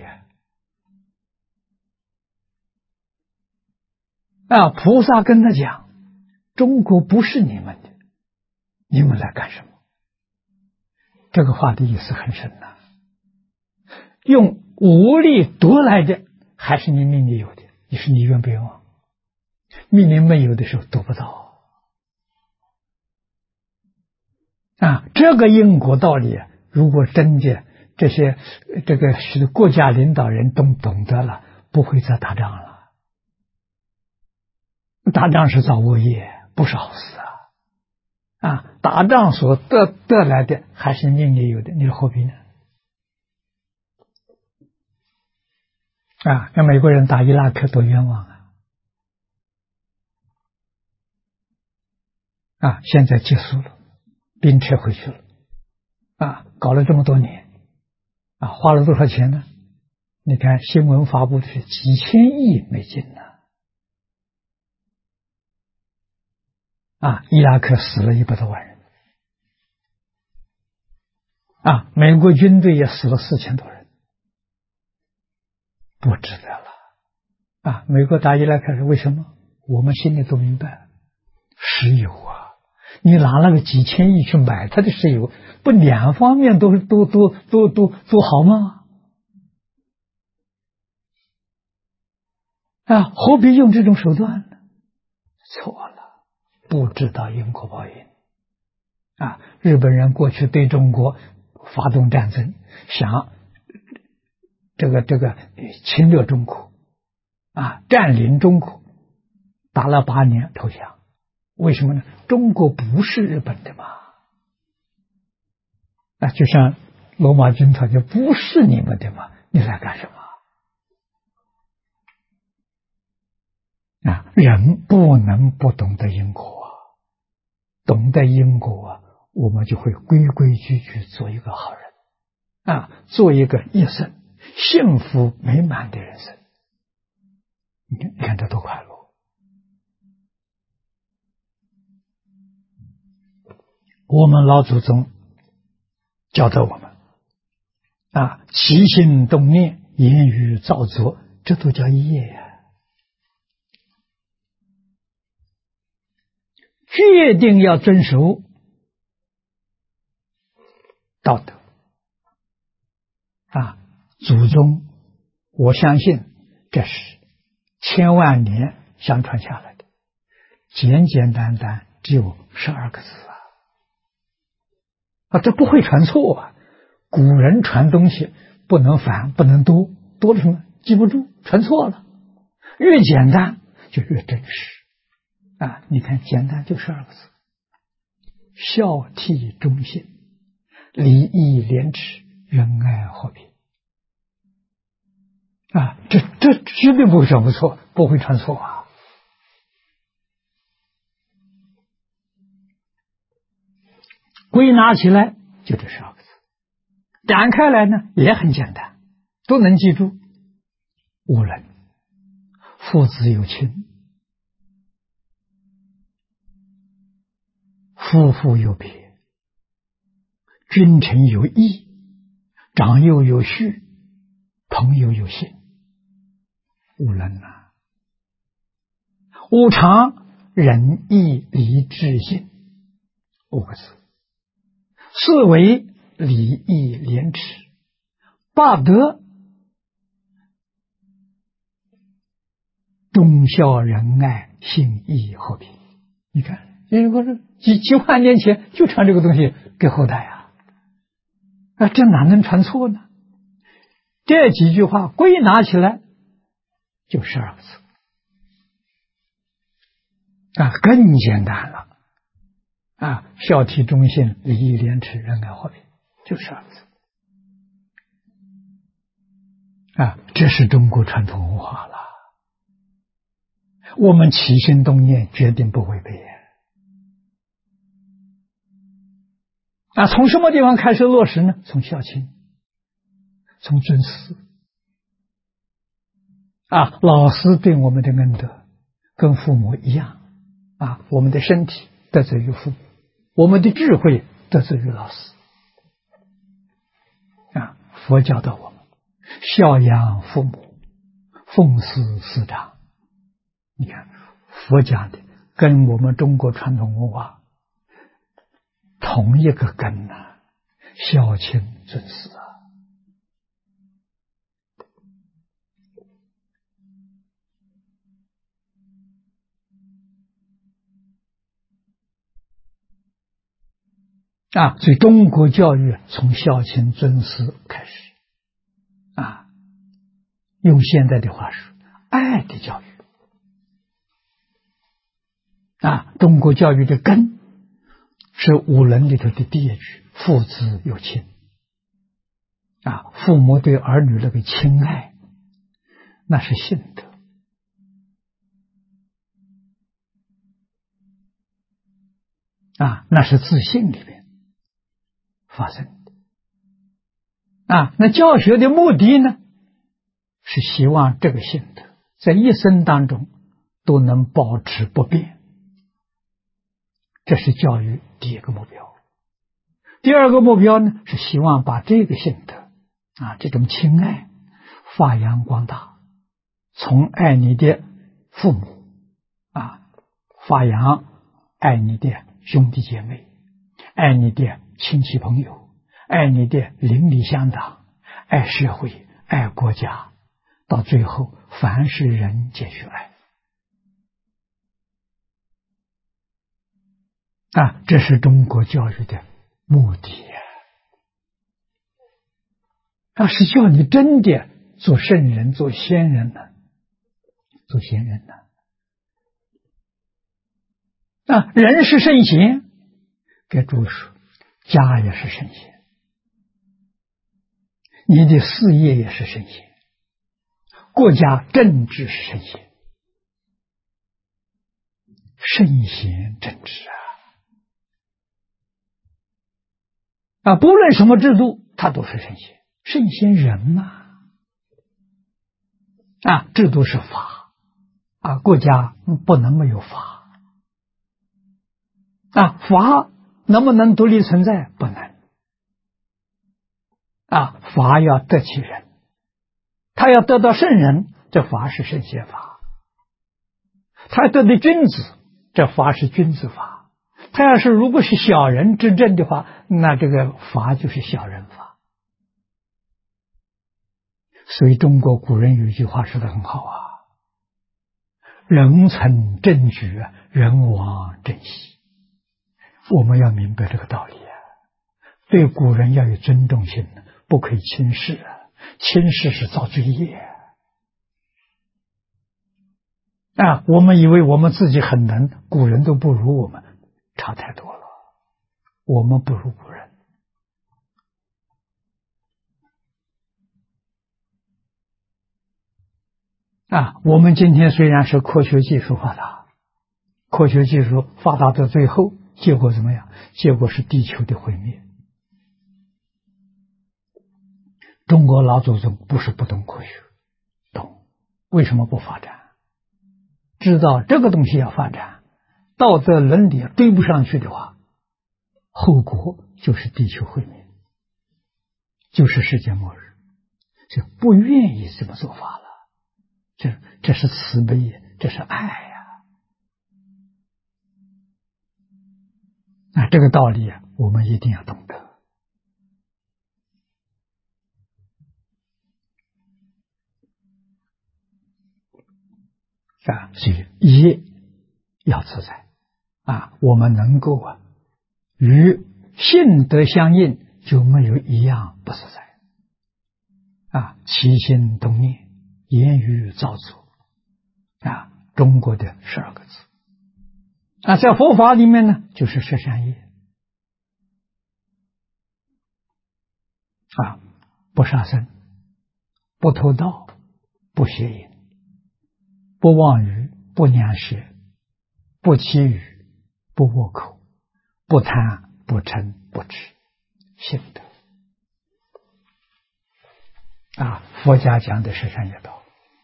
菩萨跟他讲，中国不是你们的，你们来干什么？这个话的意思很深用武力夺来的，还是你命里有的？你是你愿不愿望？命里没有的时候夺不到这个因果道理如果真的这个是国家领导人都懂得了，不会再打仗了。打仗是造恶业，不是好事打仗所得来的还是命里有的，你何必呢？那美国人打伊拉克多冤枉现在结束了，兵撤回去了搞了这么多年花了多少钱呢？你看新闻发布的是几千亿美金伊拉克死了100多万人美国军队也死了4000多人，不值得了美国打伊拉克是为什么？我们心里都明白，石油你拿那个几千亿去买他的石油，不两方面都好吗？何必用这种手段呢？错了，不知道因果报应日本人过去对中国发动战争，想侵略中国占领中国，打了8年投降。为什么呢？中国不是日本的嘛。就像罗马军团就不是你们的嘛，你来干什么？人不能不懂得因果懂得因果我们就会规规矩矩做一个好人做一个一生幸福美满的人生。你看这多快乐！我们老祖宗教导我们起心动念、言语造作，这都叫业呀。决定要遵守道德祖宗，我相信这是千万年相传下来的，简简单单只有12个字这不会传错古人传东西不能繁，不能多，多了什么记不住，传错了。越简单就越真实你看简单就12个字：孝悌忠信，礼义廉耻，仁爱和平这绝对不会传错，不会传错归纳起来就这12个字，展开来呢也很简单，都能记住。无人，父子有亲，夫妇有别，君臣有义，长幼有序，朋友有信。无人无常，仁义礼智信，5个字。4为礼义廉耻，8德，忠孝仁爱信义和平。你看几万年前就传这个东西给后代这哪能传错呢？这几句话归纳起来就12个字更简单了孝悌忠信，礼义廉耻，仁爱和平，就12个字这是中国传统文化了。我们起心动念决定不违背从什么地方开始落实呢？从孝亲，从尊师老师对我们的恩德跟父母一样我们的身体得罪于父母，我们的智慧得罪于老师佛教导我们孝养父母，奉事师长。你看佛讲的跟我们中国传统文化同一个根孝亲尊师所以中国教育从孝亲尊师开始用现在的话说，爱的教育中国教育的根是5伦里头的第1句：父子有亲父母对儿女那个亲爱，那是信德那是自信里面发生的那教学的目的呢，是希望这个信德在一生当中都能保持不变，这是教育第1个目标。第2个目标呢，是希望把这个信德这种亲爱发扬光大，从爱你的父母发扬爱你的兄弟姐妹，爱你的亲戚朋友，爱你的邻里乡党，爱社会，爱国家，到最后凡是人皆须爱这是中国教育的目的是叫你真的做圣人、做仙人呢？做仙人呢？人是圣贤，给诸位说，家也是圣贤，你的事业也是圣贤，国家政治是圣贤，圣贤政治不论什么制度，它都是圣贤。圣贤人嘛，制度是法国家不能没有法法能不能独立存在？不能法要得其人，他要得到圣人，这法是圣贤法；他要得的君子，这法是君子法；他要是如果是小人执政的话，那这个法就是小人法。所以中国古人有一句话说得很好人存政局，人亡政息。我们要明白这个道理对古人要有尊重心，不可以轻视轻视是造罪业我们以为我们自己很能，古人都不如我们，差太多了。我们不如古人我们今天虽然是科学技术发达，科学技术发达到最后，结果怎么样？结果是地球的毁灭。中国老祖宗不是不懂科学，懂，为什么不发展？知道这个东西要发展，道德伦理追不上去的话，后果就是地球毁灭，就是世界末日，就不愿意这么做法了。这是慈悲，这是爱这个道理我们一定要懂得所以业要自在我们能够与性德相应，就没有一样不自在起心动念，言语造作中国的12个字在佛法里面呢，就是十善业不杀生，不偷盗，不邪淫，不妄语，不两舌，不绮语，不恶口，不贪，不嗔，不痴，信德佛家讲的十善业道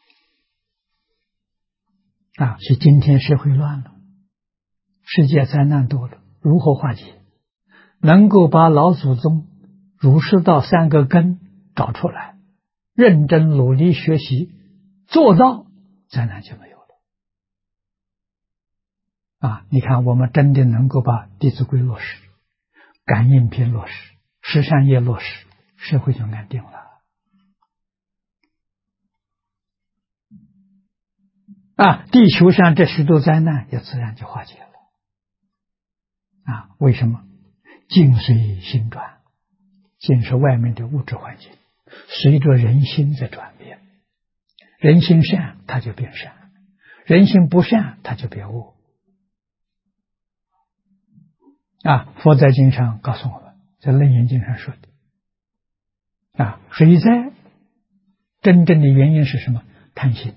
所以今天社会乱了，世界灾难多了，如何化解？能够把老祖宗儒释道3个根找出来，认真努力学习，做到，灾难就没有了你看我们真的能够把《弟子规》落实，感应篇落实，十善业落实，社会就安定了地球上这许多灾难也自然就化解了为什么？境随心转，境是外面的物质环境，随着人心在转变，人心善它就变善，人心不善它就变恶佛在经上告诉我们，在楞严经上说的水灾真正的原因是什么？贪心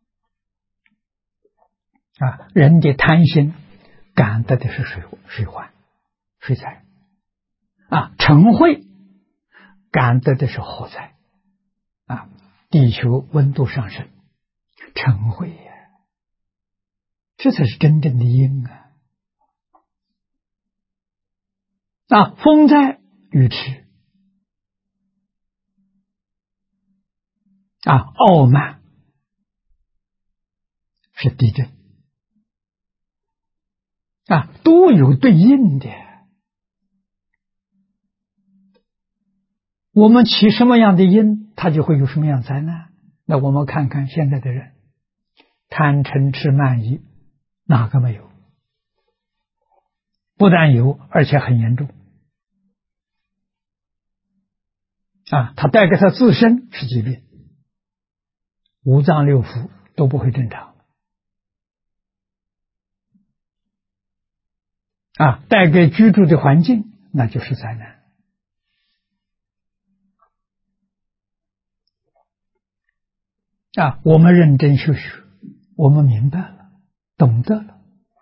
人的贪心感得的是水患、水灾嗔恚感得的是火灾地球温度上升，嗔恚这才是真正的因风灾愚痴傲慢是地震都有对应的。我们起什么样的因，它就会有什么样的灾难。那我们看看现在的人，贪嗔痴慢疑，哪个没有？不但有，而且很严重它带给他自身是疾病， 五脏六腑都不会正常啊，带给居住的环境那就是灾难啊。我们认真修学，我们明白了，懂得了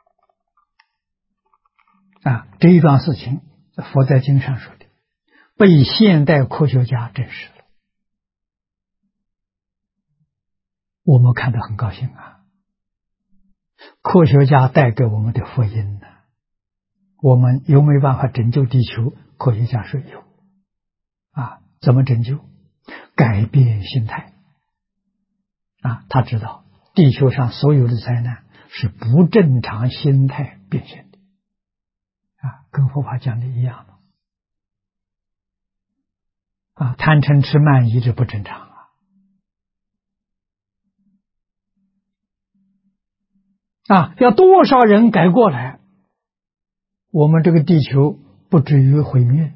啊，这一桩事情佛在经上说的，被现代科学家证实了，我们看得很高兴啊。科学家带给我们的福音呢，我们有没有办法拯救地球？科学家说有啊。怎么拯救？改变心态啊。他知道地球上所有的灾难是不正常心态变现的啊，跟佛法讲的一样的啊。贪嗔痴慢疑这不正常啊，要多少人改过来，我们这个地球不至于毁灭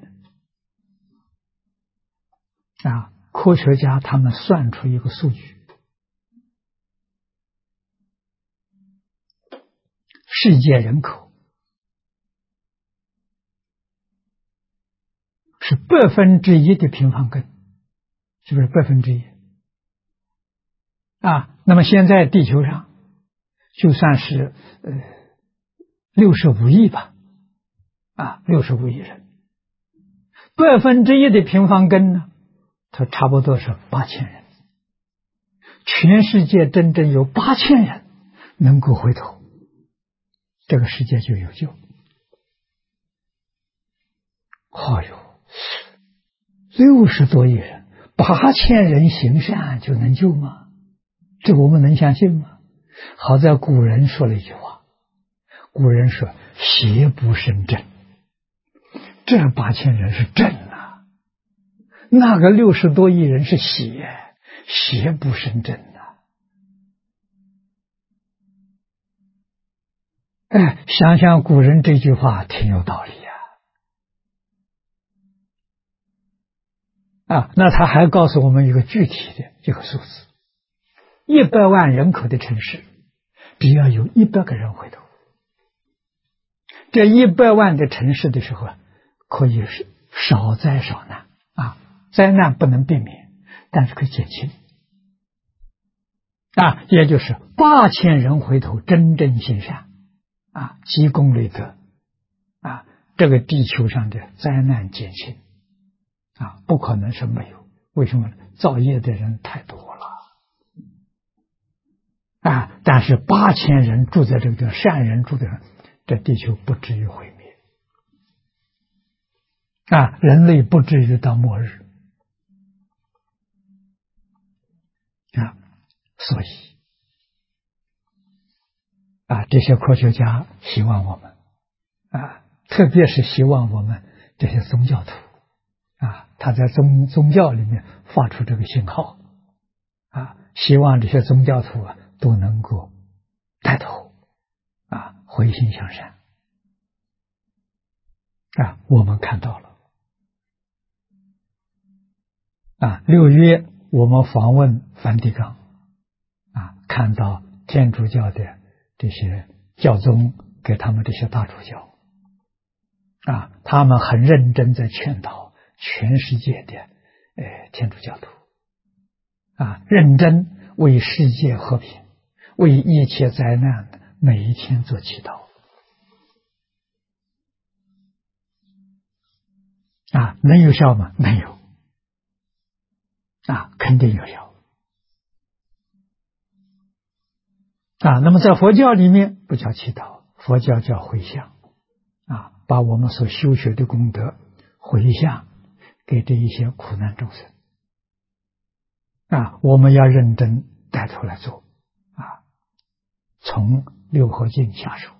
啊。科学家他们算出一个数据，世界人口是1%的平方根，是不是1%啊？那么现在地球上就算是65亿吧，啊，65亿人，1%的平方根呢，它差不多是8000人。全世界真正有8000人能够回头，这个世界就有救。哎呦，60多亿人，8000人行善就能救吗？这我们能相信吗？好在古人说了一句话，古人说邪不胜正，这8000人是正啊，那个60多亿人是邪，邪不胜正啊。哎，想想古人这句话挺有道理啊。那他还告诉我们一个具体的这个数字，100万人口的城市，只要有100个人回头，这100万的城市的时候，可以是少灾少难啊，灾难不能避免，但是可以减轻啊，也就是8000人回头真正行善啊，积功累德啊，这个地球上的灾难减轻啊，不可能是没有。为什么呢？造业的人太多了啊，但是8000人住在这个地方，善人住在这，这地球不至于毁灭啊，人类不至于到末日啊。所以啊，这些科学家希望我们啊，特别是希望我们这些宗教徒啊，他在宗教里面发出这个信号啊，希望这些宗教徒啊都能够带头啊，回心向善啊。我们看到了啊，6月我们访问梵蒂冈啊，看到天主教的这些教宗给他们这些大主教啊，他们很认真在劝导全世界的天主教徒啊，认真为世界和平、为一切灾难每一天做祈祷啊。能有效吗？没有啊，肯定有效啊。那么在佛教里面不叫祈祷，佛教叫回向啊，把我们所修学的功德回向给这一些苦难众生啊。我们要认真带头来做啊，从六合敬下手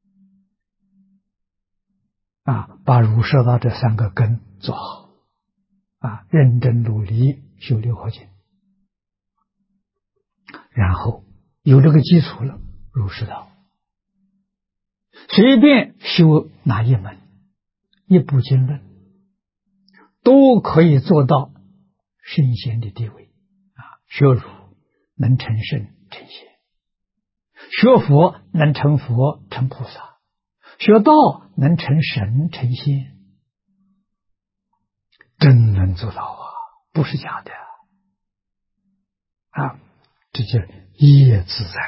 啊，把儒释道这3个根做好啊，认真努力修六合敬，然后有这个基础了，儒释道随便修哪一门，一部经论都可以做到圣贤的地位啊。学儒能成圣成仙，学佛能成佛成菩萨，学道能成神成仙，真能做到啊，不是假的啊，这叫业自在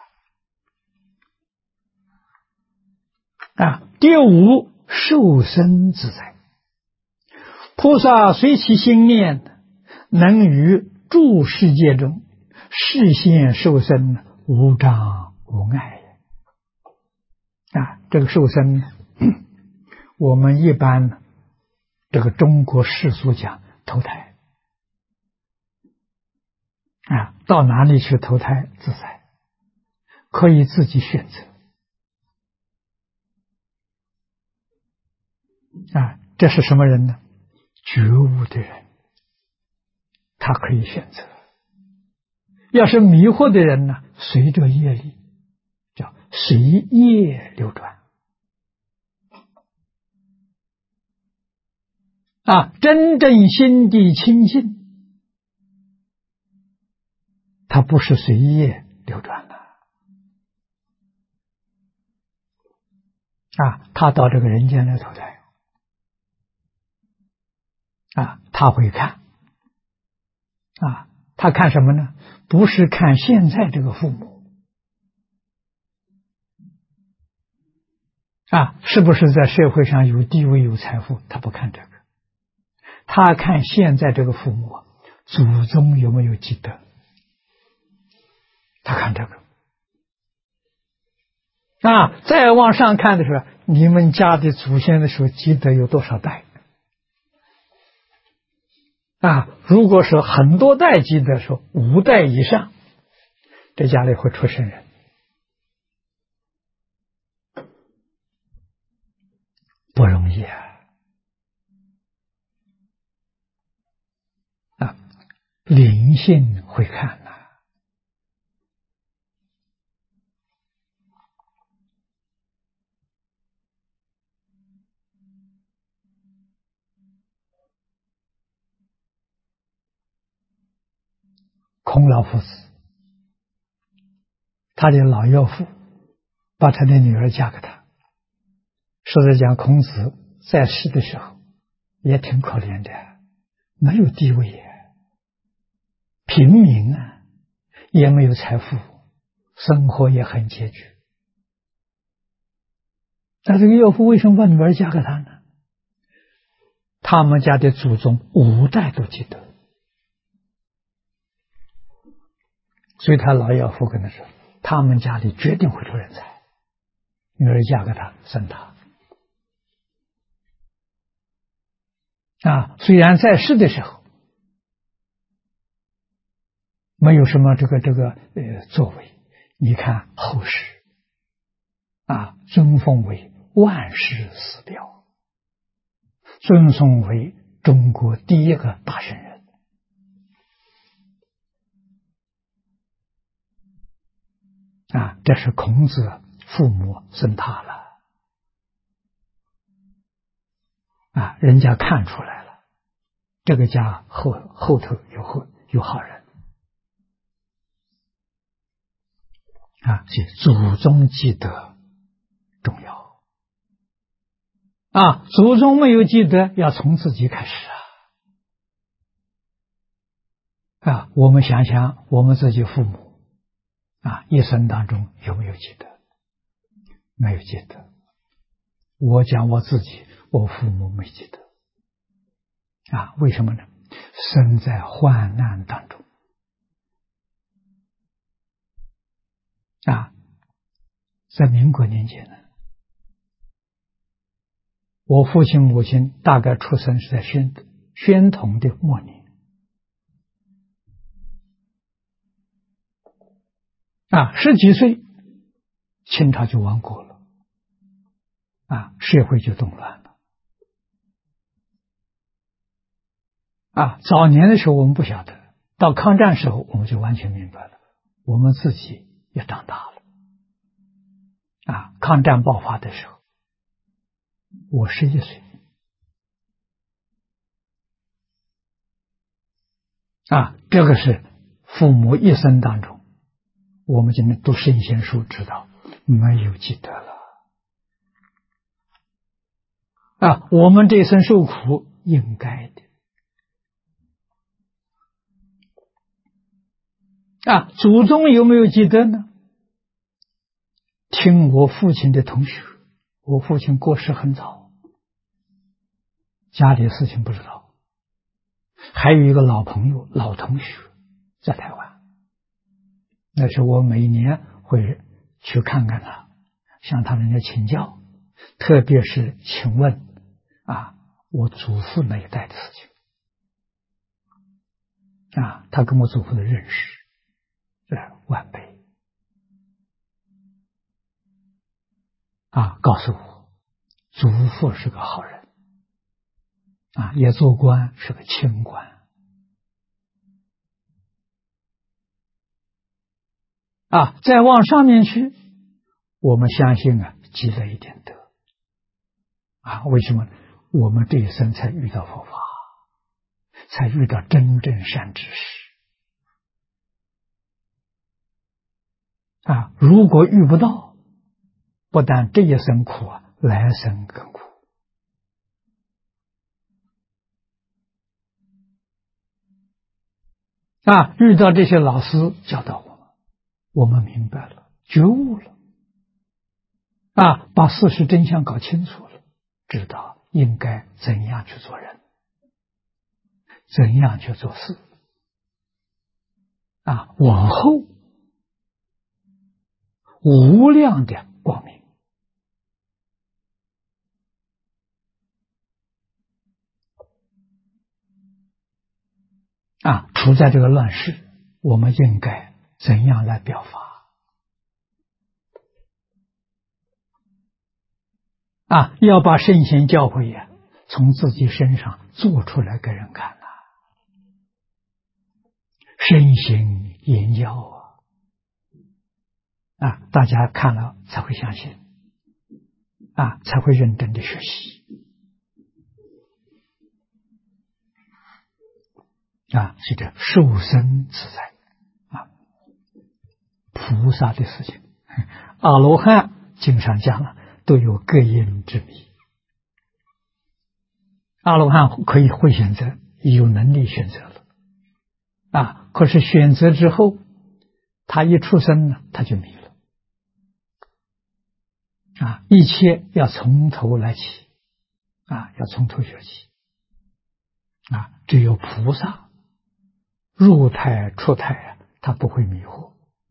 啊。第五，受身自在。菩萨随其心念，能于诸世界中示现受身，无障无碍啊。这个受身，我们一般这个中国世俗讲投胎啊，到哪里去投胎自在，可以自己选择啊。这是什么人呢？觉悟的人，他可以选择。要是迷惑的人呢，随着业力，叫随业流转啊。真正心地清净，他不是随业流转的啊，他到这个人间来投胎啊，他会看啊，他看什么呢？不是看现在这个父母啊，是不是在社会上有地位有财富，他不看这个，他看现在这个父母祖宗有没有积德，他看这个啊。再往上看的时候，你们家的祖先的时候积德有多少代啊？如果是很多代积德，说5代以上，这家里会出圣人，不容易啊！灵性会看呐孔老夫子，他的老岳父把他的女儿嫁给他，说是讲孔子在世的时候也挺可怜的，没有地位平民啊，也没有财富，生活也很拮据。那这个岳父为什么把女儿嫁给他呢？他们家的祖宗5代都记得，所以他老岳父跟他说，他们家里决定会出人才，女儿嫁给他，生他啊。虽然在世的时候没有什么这个作为，你看后世啊，尊奉为万世师表，尊崇为中国第一个大圣人啊。这是孔子父母生他了啊，人家看出来了，这个家后头有好人啊，所以祖宗积德重要啊。祖宗没有积德，要从自己开始啊。我们想想我们自己父母啊，一生当中有没有积德？没有积德。我讲我自己，我父母没积德啊。为什么呢？生在患难当中啊。在民国年间呢，我父亲母亲大概出生是在宣统的末年啊，10几岁清朝就亡国了啊，社会就动乱了啊。早年的时候我们不晓得，到抗战时候我们就完全明白了，我们自己也长大了啊。抗战爆发的时候我11岁啊，这个是父母一生当中，我们今天读圣贤书知道没有积德了啊！我们这一生受苦应该的啊！祖宗有没有积德呢？听我父亲的同学，我父亲过世很早，家里的事情不知道，还有一个老朋友、老同学在台湾，那时我每年会去看看他，向他人家请教，特别是请问啊，我祖父那一代的事情啊，他跟我祖父的认识是晚辈啊，告诉我祖父是个好人啊，也做官，是个清官啊。再往上面去，我们相信啊，积了一点德啊。为什么？我们这一生才遇到佛法，才遇到真正善知识啊。如果遇不到，不但这一生苦啊，来生更苦啊。遇到这些老师教导我们，我们明白了，觉悟了啊，把事实真相搞清楚了，知道应该怎样去做人，怎样去做事啊，往后无量的光明啊。处在这个乱世，我们应该怎样来表法啊？要把圣贤教诲呀，从自己身上做出来给人看啊，身行言教啊，大家看了才会相信啊，才会认真的学习啊，是这受生自在啊，菩萨的事情，阿罗汉经常讲了，都有各因之谜。阿罗汉会选择，有能力选择了啊，可是选择之后，他一出生呢，他就迷了啊，一切要从头来起啊，要从头学起啊，只有菩萨入胎出胎啊，他不会迷惑。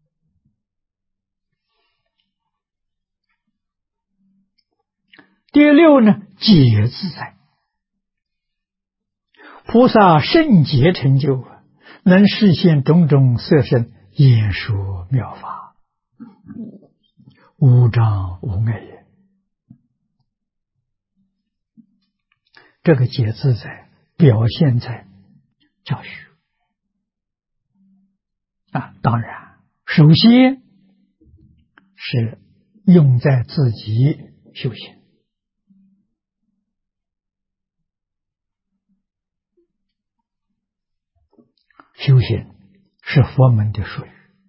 第六呢，解自在。菩萨圣解成就啊，能实现种种色身，演说妙法，无障无碍也。这个解自在表现在教学啊，当然首先是用在自己修行。修行是佛门的术语，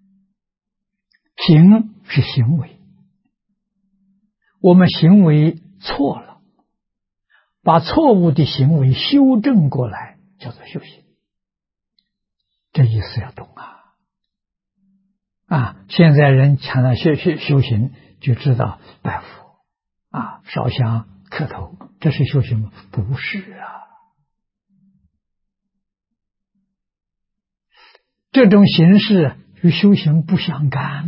行是行为，我们行为错了，把错误的行为修正过来，叫做修行。这意思要懂啊！现在人强调修行，就知道拜佛啊、烧香、磕头，这是修行吗？不是啊！这种形式与修行不相干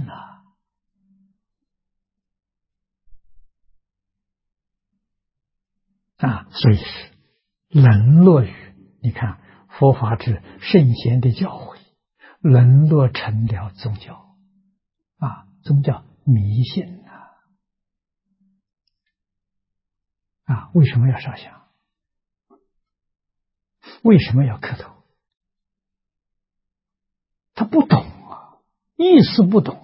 啊，所以是沦落于你看佛法之圣贤的教诲，沦落成了宗教啊，宗教迷信啊！为什么要烧香？为什么要磕头？他不懂啊，意思不懂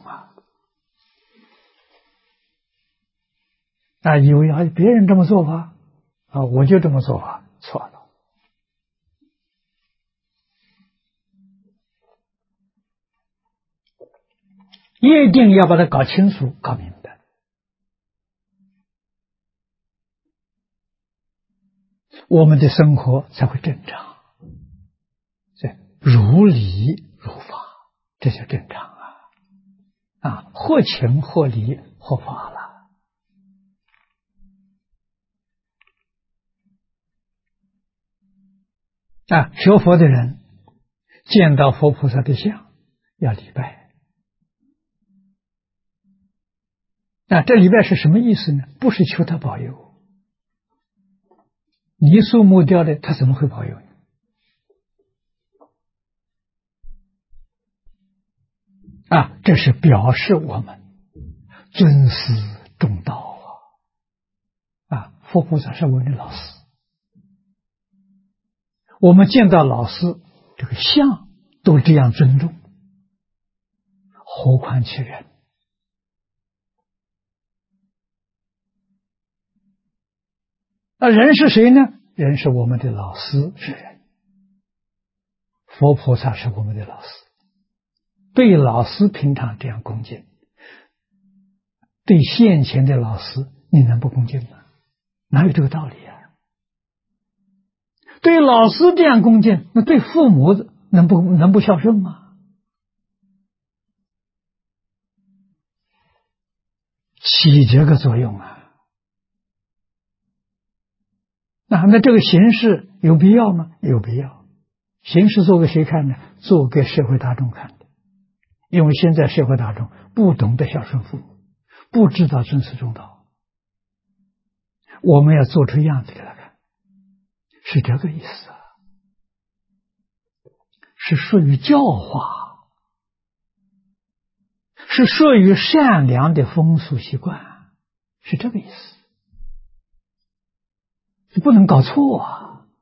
啊，以为啊别人这么做法啊，我就这么做法，错了一定要把它搞清楚、搞明白，我们的生活才会正常。如理如法，这就正常啊！或情或理或法了。学佛的人见到佛菩萨的像要礼拜。这礼拜是什么意思呢？不是求他保佑，泥塑木雕的，他怎么会保佑你？这是表示我们尊师重道佛菩萨是我们的老师，我们见到老师这个像都这样尊重，何况其人？人是谁呢？人是我们的老师，是人。佛菩萨是我们的老师，对老师平常这样恭敬，对现前的老师你能不恭敬吗？哪有这个道理啊？对老师这样恭敬，那对父母能不孝顺吗？起这个作用那这个形式有必要吗？有必要。形式做给谁看呢？做给社会大众看的。因为现在社会大众不懂得孝顺父母，不知道尊师重道，我们要做出样子给他看，是这个意思是属于教化，是属于善良的风俗习惯，是这个意思，不能搞错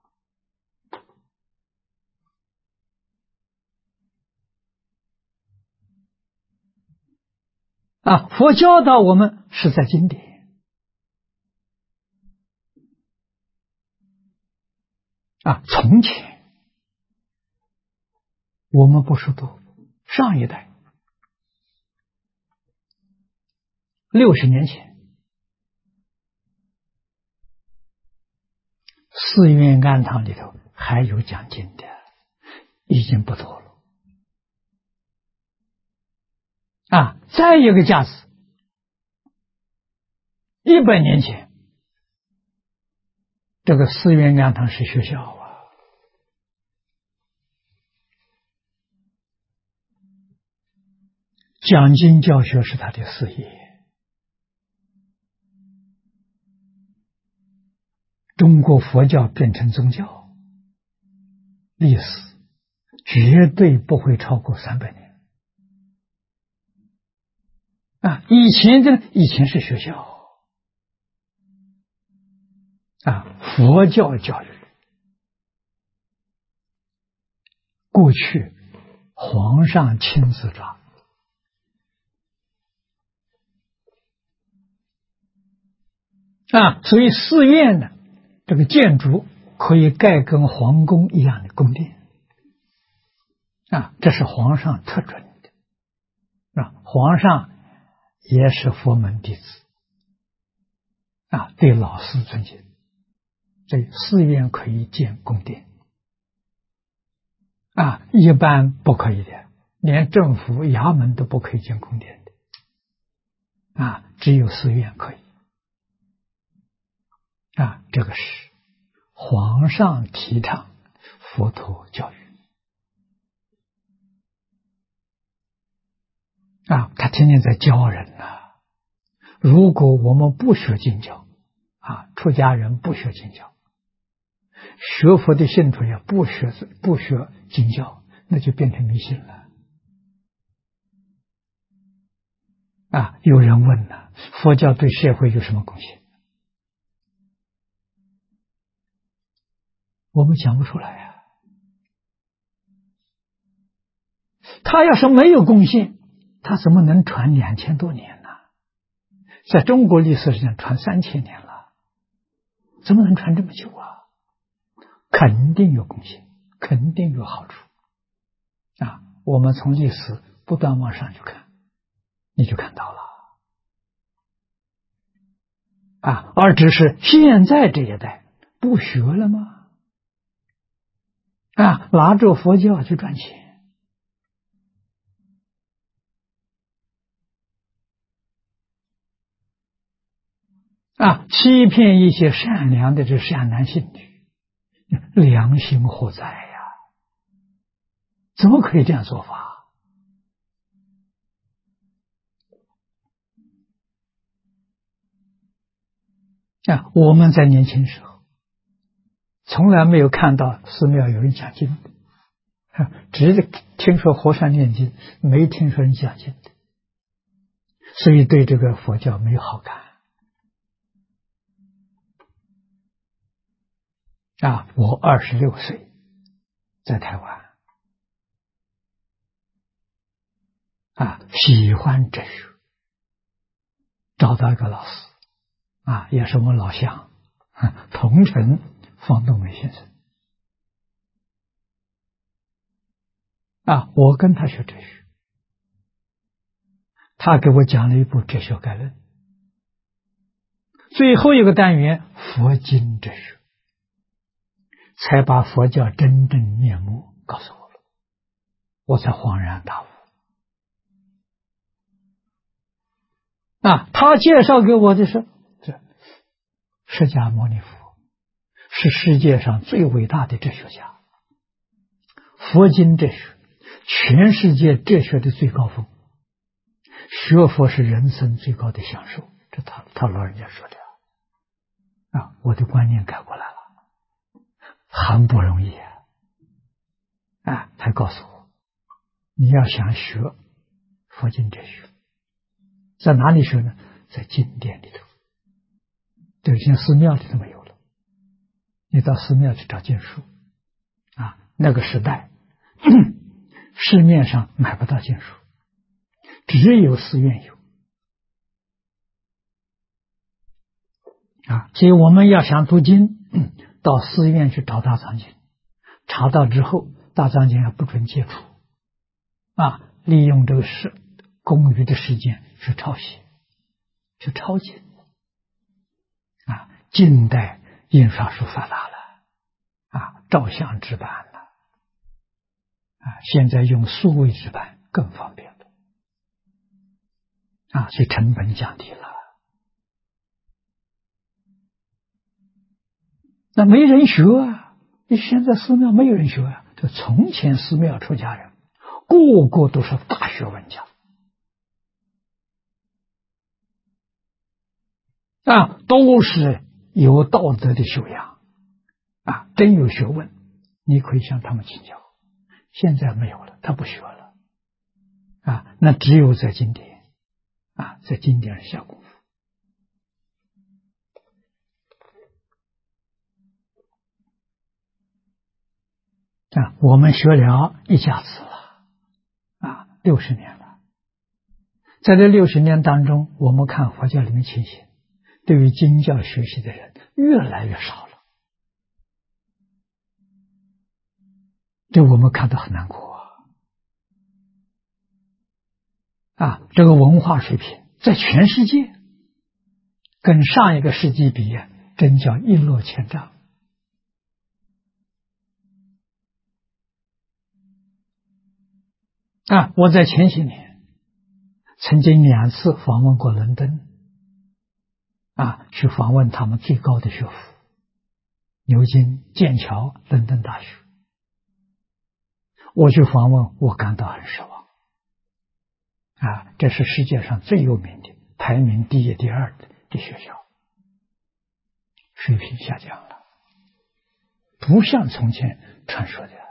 佛教导我们是在经典从前我们不说多，上一代60年前，寺院庵堂里头还有讲经的，已经不多了再一个架子，100年前这个寺院庵堂是学校讲经教学是他的事业。中国佛教变成宗教，历史绝对不会超过300年以前是学校佛教教育，过去皇上亲自抓所以寺院呢，这个建筑可以盖跟皇宫一样的宫殿这是皇上特准的皇上也是佛门弟子对老师尊敬，所以寺院可以建宫殿一般不可以的，连政府衙门都不可以建宫殿的只有寺院可以这个是皇上提倡佛陀教育他天天在教人如果我们不学经教出家人不学经教，学佛的信徒也不学经教，那就变成迷信了有人问佛教对社会有什么贡献？我们讲不出来他要是没有贡献，他怎么能传2000多年呢？在中国历史上传3000年了，怎么能传这么久肯定有贡献，肯定有好处我们从历史不断往上去看就看到了啊，而只是现在这一代不学了吗？啊，拿着佛教去赚钱。啊，欺骗一些善良的这善男信女，良心何在呀？怎么可以这样做法？啊，我们在年轻时候从来没有看到寺庙有人讲经的，只是听说和尚念经，没听说人讲经的，所以对这个佛教没有好感。啊，我26岁在台湾啊，喜欢哲学，找到一个老师啊，也是我老乡，同城方东梅先生啊，我跟他学哲学，他给我讲了一部哲学概论，最后一个单元佛经哲学，才把佛教真正面目告诉我了，我才恍然大悟。啊，他介绍给我的是释迦牟尼佛是世界上最伟大的哲学家，佛经哲学全世界哲学的最高峰，学佛是人生最高的享受，这他老人家说的啊，我的观念改过来了，很不容易啊！他告诉我，你要想学佛经哲学，在哪里学呢？在经典里头，对，现在寺庙里头没有了，你到寺庙去找经书啊，那个时代市面上买不到经书，只有寺院有啊，所以我们要想读经，到寺院去找大藏经，查到之后，大藏经还不准接触啊，利用这个空余的时间去抄写，去抄经啊。近代印刷术发达了啊，照相制版了啊，现在用数位制版更方便了啊，所以成本降低了。那没人学啊，现在寺庙没有人学啊。这从前寺庙出家人个个都是大学问家啊，都是有道德的修养啊，真有学问，你可以向他们请教。现在没有了，他不学了啊，那只有在经典啊，在经典上下功夫啊。我们学了一甲子了啊，60年了。在这60年当中，我们看佛教里面情形，对于经教学习的人越来越少了，这我们看得很难过啊！这个文化水平在全世界跟上一个世纪比，真叫一落千丈啊！我在前些年曾经2次访问过伦敦啊，去访问他们最高的学府牛津、剑桥、伦敦大学。我去访问，我感到很失望啊！这是世界上最有名的，排名第1、第2的学校，水平下降了，不像从前传说的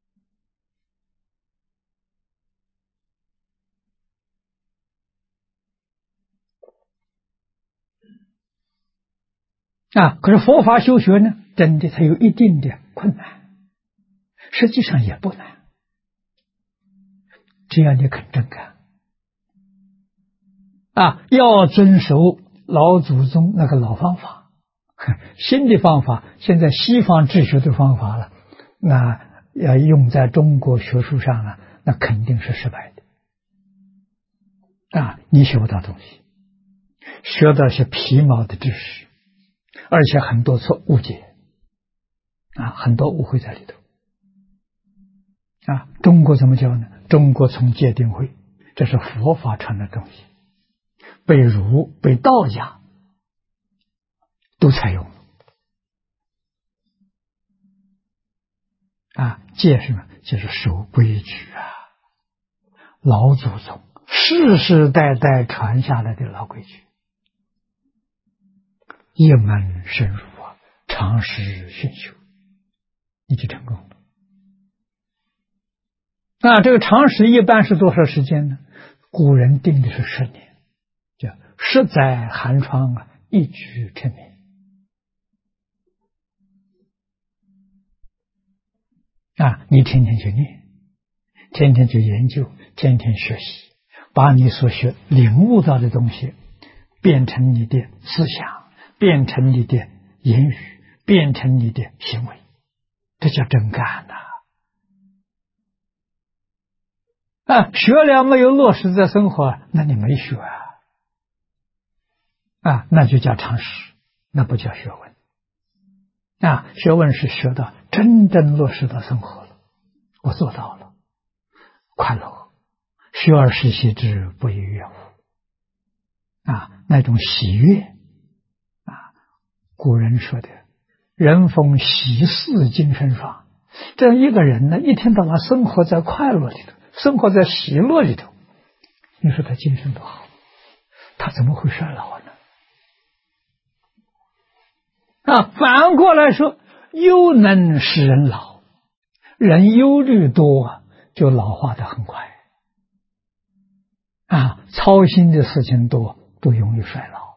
啊。可是佛法修学呢，真的它有一定的困难，实际上也不难，只要你肯真干啊，要遵守老祖宗那个老方法，新的方法现在西方治学的方法了，那要用在中国学术上啊，那肯定是失败的啊。 你学不到东西，学到些皮毛的知识，而且很多误解很多误会在里头中国怎么教呢？中国从戒定慧，这是佛法传的东西，被儒被道家都采用戒是什么？就是守规矩老祖宗世世代代传下来的老规矩，一门深入长时熏修，你就成功了。这个长时一般是多少时间呢？古人定的是10年，叫10载寒窗一举成名你天天去念，天天去研究，天天学习，把你所学领悟到的东西变成你的思想，变成你的言语，变成你的行为，这叫真干学了没有落实在生活，那你没学那就叫常识，那不叫学问学问是学到真正落实到生活了，我做到了，快乐，学而时习之，不亦乐乎那种喜悦古人说的人逢喜事精神爽，这样一个人呢，一天到晚生活在快乐里头，生活在喜乐里头，你说他精神多好，他怎么会衰老呢？反过来说，忧能使人老，人忧虑多就老化得很快操心的事情多，都容易衰老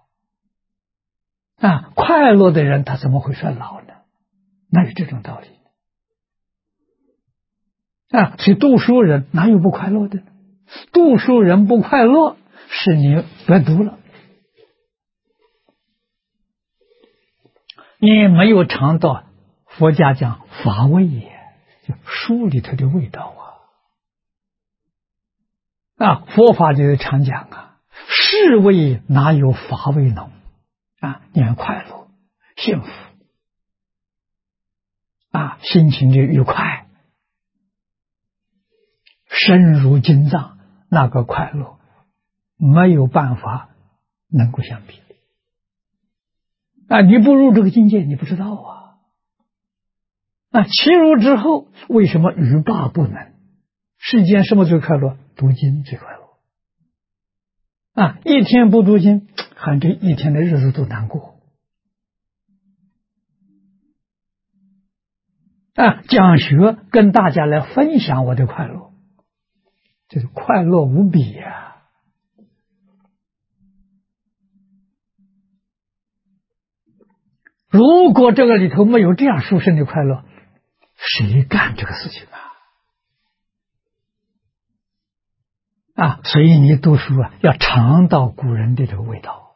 快乐的人他怎么会衰老呢？哪有这种道理所以读书人哪有不快乐的呢？读书人不快乐是你白读了，你没有尝到佛家讲法味也，就书里头的味道佛法里常讲世味哪有法味浓你看快乐幸福心情就愉快，深入经藏，那个快乐没有办法能够相比你不入这个境界你不知道其入之后为什么欲罢不能？世间什么最快乐？读经最快乐一天不读经，喊这一天的日子都难过讲学跟大家来分享我的快乐，这是快乐无比如果这个里头没有这样殊胜的快乐，谁干这个事情所以你读书要尝到古人的这个味道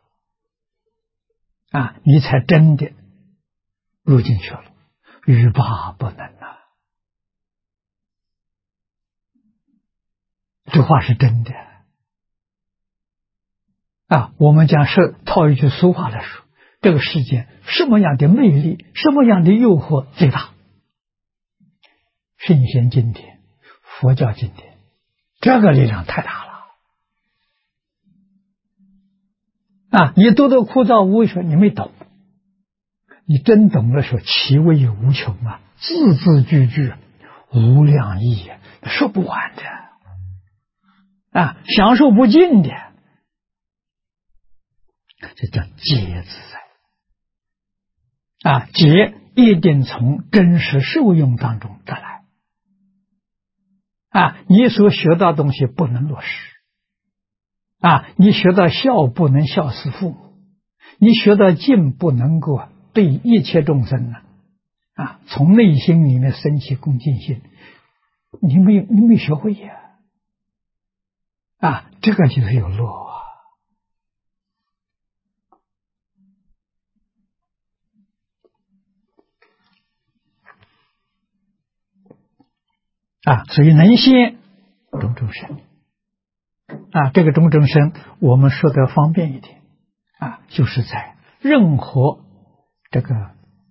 你才真的入进去了，欲罢不能这话是真的我们讲是套一句俗话来说，这个世界什么样的魅力，什么样的诱惑最大？圣贤经典，佛教经典，这个力量太大了你读的枯燥无味说你没懂，你真懂的时候其味无穷字字句句无量义说不完的享受不尽的，这叫解自在解一定从真实受用当中得来你所学到的东西不能落实你学到孝不能孝死父母，你学到敬不能够对一切众生从内心里面升起恭敬心，你没学会这个就是有落所以能先懂众生这个中正身我们说的方便一点就是在任何这个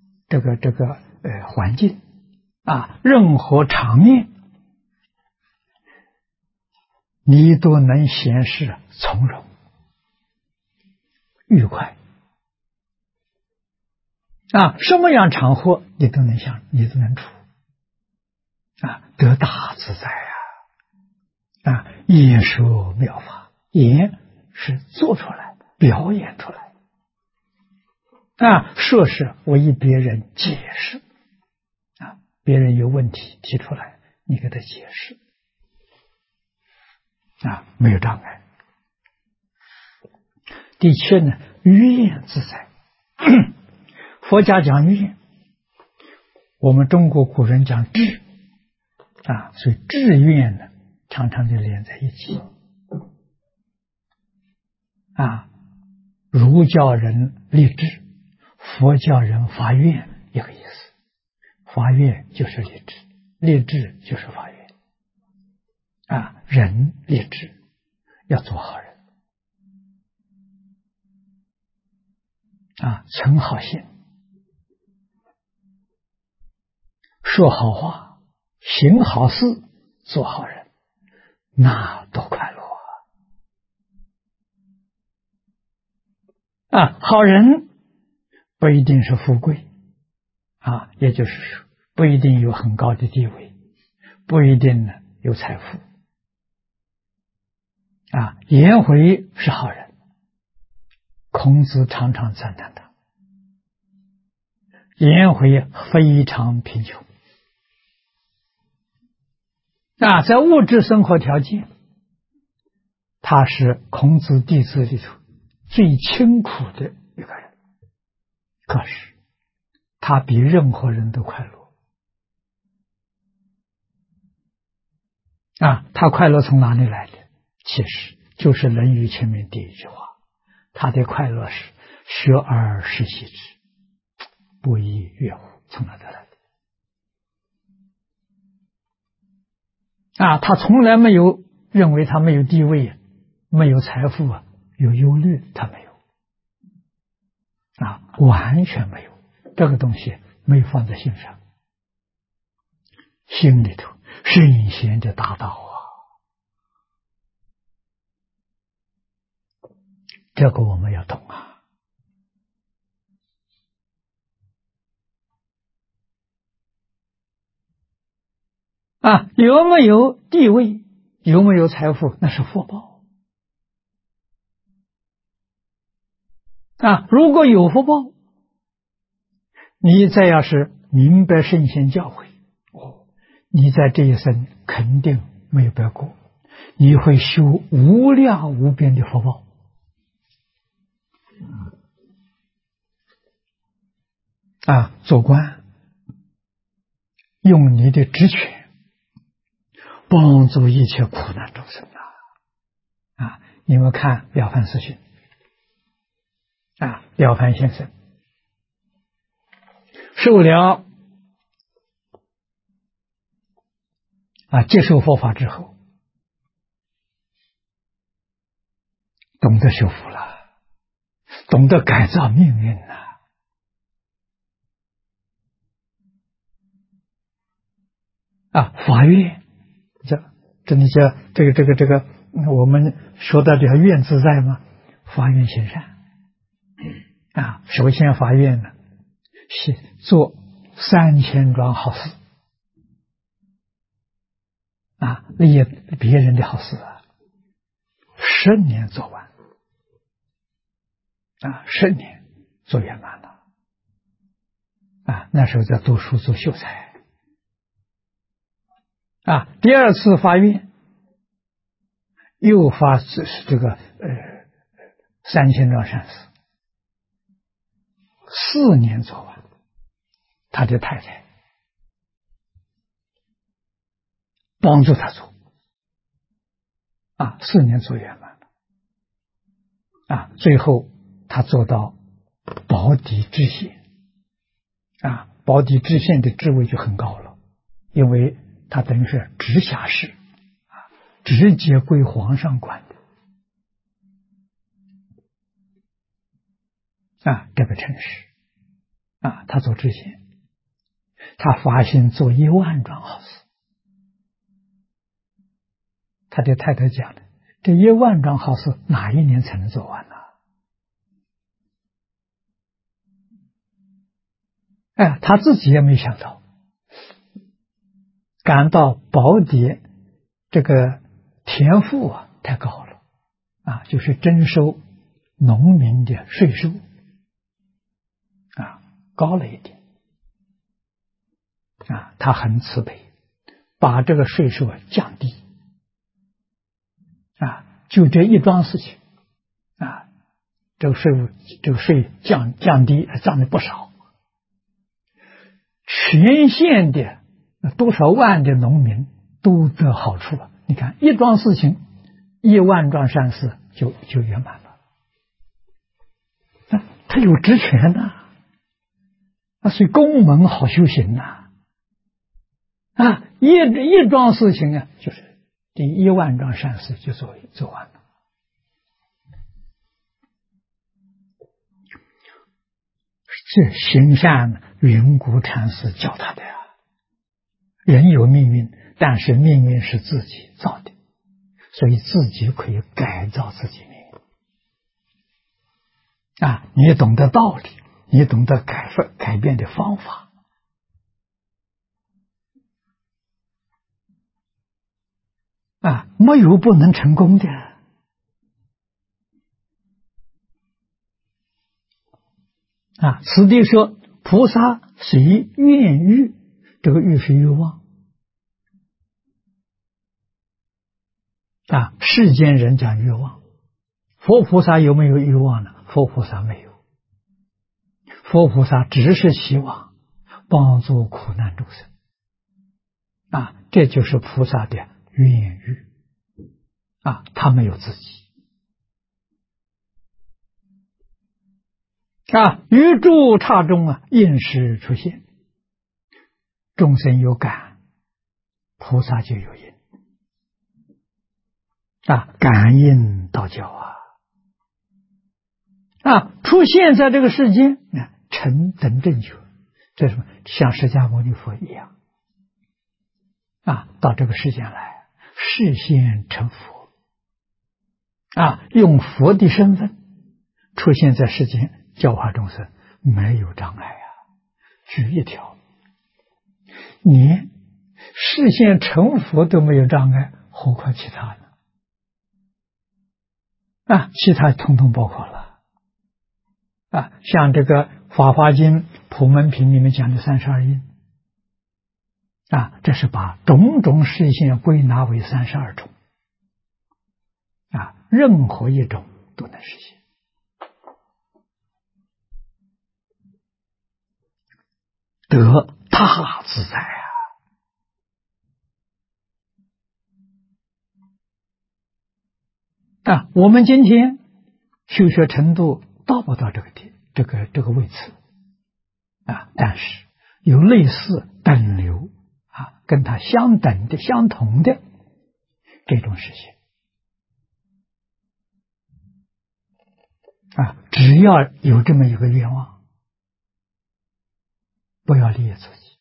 环境任何场面，你都能显示从容愉快什么样场合你都能处得大自在言说妙法，言是做出来表演出来说是为别人解释别人有问题提出来，你给他解释没有障碍。第七呢，愿自在。佛家讲愿，我们中国古人讲志所以志愿呢常常就连在一起儒教人立志，佛教人发愿，一个意思。发愿就是立志，立志就是发愿人立志要做好人存好心，说好话，行好事，做好人，那多快乐好人不一定是富贵也就是说不一定有很高的地位，不一定呢有财富颜回是好人，孔子常常赞叹他。颜回非常贫穷在物质生活条件，他是孔子弟子里头最清苦的一个人，可是他比任何人都快乐他快乐从哪里来的？其实就是《论语》前面第一句话，他的快乐是学而时习之，不亦乐乎，从哪得来的他从来没有认为他没有地位，没有财富有忧虑，他没有完全没有，这个东西没有放在心上，心里头圣贤的大道这个我们要懂有没有地位，有没有财富，那是福报如果有福报，你再要是明白圣贤教诲你在这一生肯定没有白过，你会修无量无边的福报做官，用你的职权帮助一切苦难众生你们看了凡四训了凡先生受了接受佛法之后，懂得修福了，懂得改造命运了法愿，这个我们说到这个愿自在吗？发愿行善首先发愿呢是做3000桩好事立别人的好事10年做完10年做圆满了那时候在读书做秀才第二次发愿又发这个3000桩善事4年做完，他的太太帮助他做4年做圆满了最后他做到保底知县保底知县的职位就很高了，因为他等于是直辖市直接归皇上管的这个城市他做知县，他发心做10000桩好事。他的太太讲了，这10000桩好事哪一年才能做完呢？他自己也没想到，感到宝牒这个田赋太高了就是征收农民的税收高了一点他很慈悲，把这个税收降低就这一桩事情这个税降低，降了不少，全县的多少万的农民都得好处了。你看一桩事情，10000桩善事就圆满了。他有职权所以公门好修行一桩事情就是这10000桩善事就做完了。这行善云谷禅师教他的人有命运，但是命运是自己造的，所以自己可以改造自己命运你懂得道理，你懂得改变的方法没有不能成功的此地说菩萨随愿欲，这个欲是欲望世间人讲欲望，佛菩萨有没有欲望呢？佛菩萨没有，佛菩萨只是希望帮助苦难众生这就是菩萨的愿欲他没有自己于诸刹中应时出现，众生有感，菩萨就有因感应道教出现在这个世间成等正觉，这是什么？像释迦牟尼佛一样到这个世间来，示现成佛用佛的身份出现在世间，教化众生，没有障碍举一条，连示现成佛都没有障碍，何况其他呢？其他统统包括了像这个《法华经》普门品里面讲的32因这是把种种示现归纳为32种任何一种都能实现。得大自在我们今天修学程度到不到这个位置但是有类似等流跟它相等的相同的这种实现只要有这么一个愿望，不要利益自己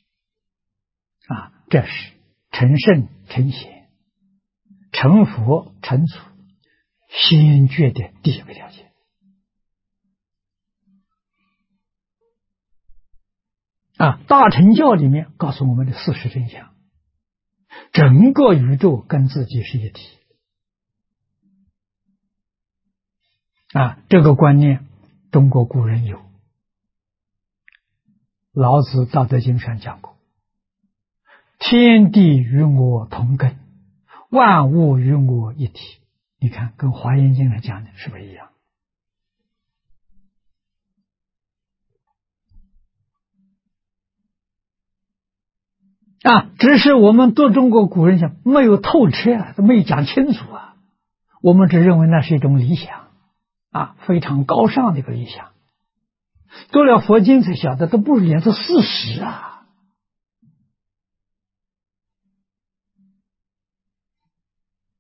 这是成圣成贤成佛成祖先决的第一个条件大乘教里面告诉我们的事实真相，整个宇宙跟自己是一体这个观念中国古人有，老子《道德经》上讲过，天地与我同根，万物与我一体。你看跟《华严经》上讲的是不是一样只是我们读中国古人讲没有透彻没有讲清楚我们只认为那是一种理想非常高尚的一个理想，读了佛经才晓得这不是言是事实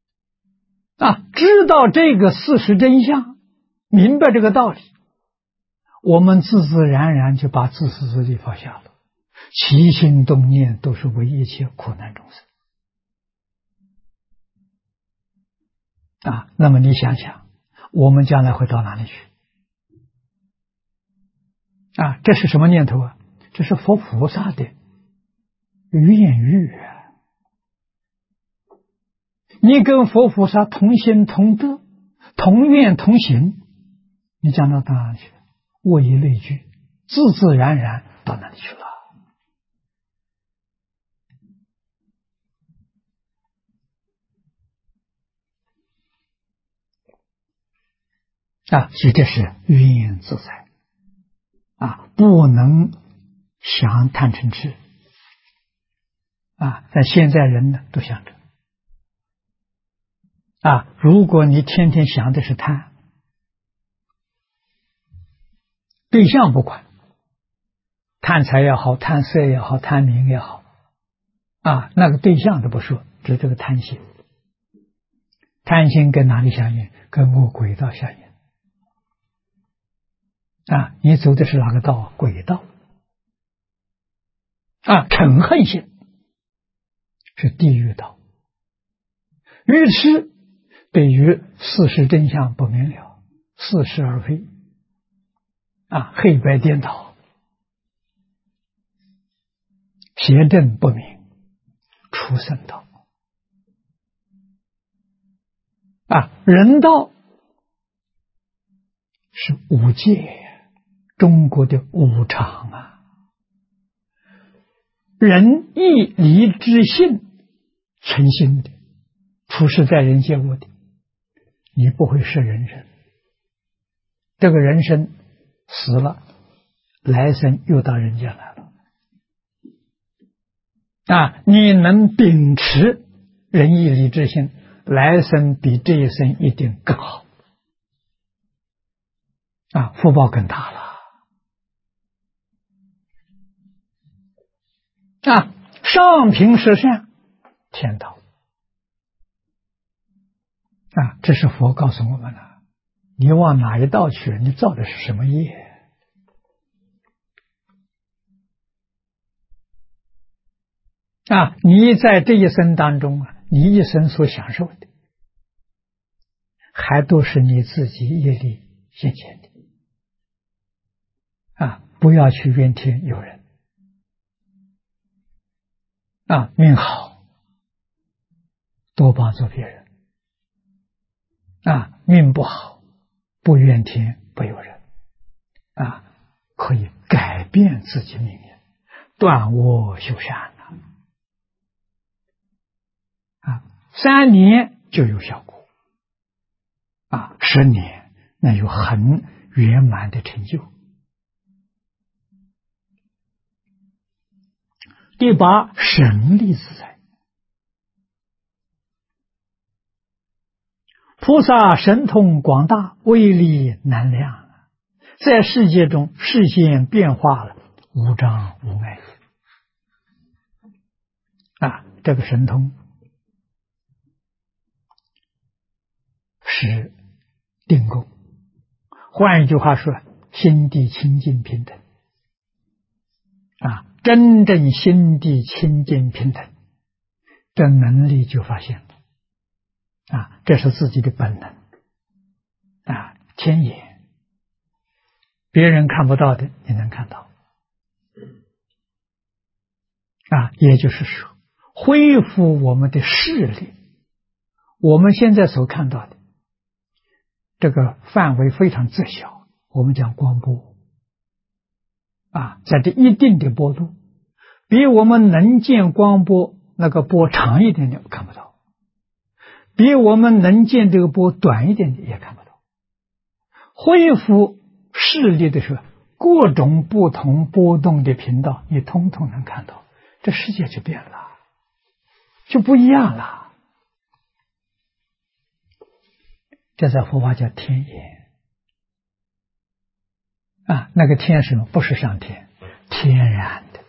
知道这个事实真相，明白这个道理， 我们自自然然就把自私自利放下了，起心动念都是为一切苦难众生啊。那么你想想，我们将来会到哪里去啊？这是什么念头啊？这是佛菩萨的愿欲啊！你跟佛菩萨同心同德，同愿同行，你将到哪里去？物以类聚，自自然然到哪里去了啊？所以这是愿自在啊，不能想贪嗔痴啊。但现在人呢，都想着啊，如果你天天想的是贪，对象不管，贪财也好，贪色也好，贪名也好啊，那个对象都不说，只这个贪心。贪心跟哪里相应？跟我轨道相应啊！你走的是哪个道？轨道啊！嗔恨心是地狱道，愚痴对于事实真相不明了，似是而非啊，黑白颠倒，邪正不明，畜生道啊。人道是五戒，中国的五常啊。仁义礼智信诚心的处事在人接物的，你不会是人生。这个人生死了，来生又到人间来了啊！你能秉持仁义礼智信，来生比这一生一定更好啊，福报更大了啊！上品十善，天道啊！这是佛告诉我们的。你往哪一道去？你造的是什么业啊？你在这一生当中啊，你一生所享受的，还都是你自己业力现前的啊！不要去怨天尤人啊！命好，多帮助别人啊！命不好，不怨天不尤人啊！可以改变自己命运，断恶修善啊！3年就有效果啊，10年那有很圆满的成就。第8，神力自在。菩萨神通广大，威力难量，在世界中视线变化了，无障无碍啊！这个神通是定功，换一句话说，心地清净平等啊！真正心地清净平等，这能力就发现了啊！这是自己的本能啊，天眼，别人看不到的，你能看到啊！也就是说，恢复我们的视力。我们现在所看到的这个范围非常窄小，我们讲光波啊，在这一定的波度，比我们能见光波那个波长一点点看不到，比我们能见这个波短一点点也看不到。恢复视力的时候，各种不同波动的频道你通通能看到，这世界就变了，就不一样了。这在佛法叫天眼啊，那个天是什么？不是上天，天然的，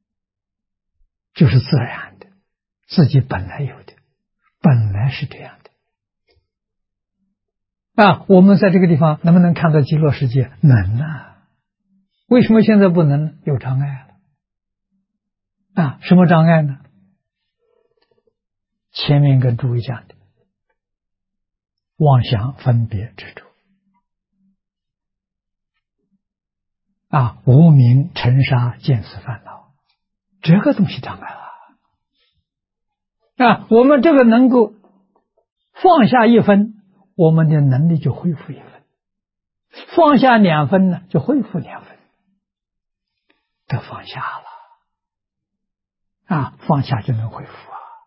就是自然的，自己本来有的，本来是这样的啊。我们在这个地方能不能看到极乐世界？能啊！ 为什么现在不能呢？有障碍了啊！什么障碍呢？前面跟诸位讲的妄想、分别、执着啊，无明、尘沙、见思、烦恼，这个东西障碍了啊！我们这个能够放下1分，我们的能力就恢复1分；放下2分呢，就恢复2分。都放下了啊，放下就能恢复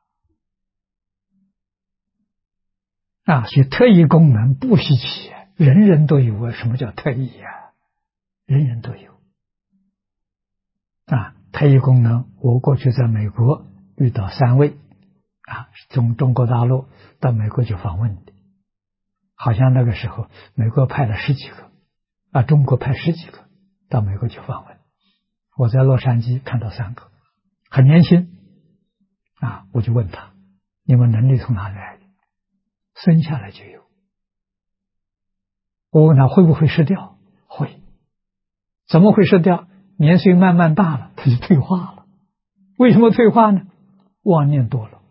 啊！所以特异功能不稀奇，人人都有啊。什么叫特异啊？人人都有啊。特异功能，我过去在美国遇到3位啊，从中国大陆到美国去访问的，好像那个时候美国派了10几个啊，中国派10几个到美国去访问。我在洛杉矶看到3个，很年轻啊，我就问他：你们能力从哪里来的？生下来就有。我问他会不会失掉？会。怎么会失掉？年岁慢慢大了，他就退化了。为什么退化呢？妄念多了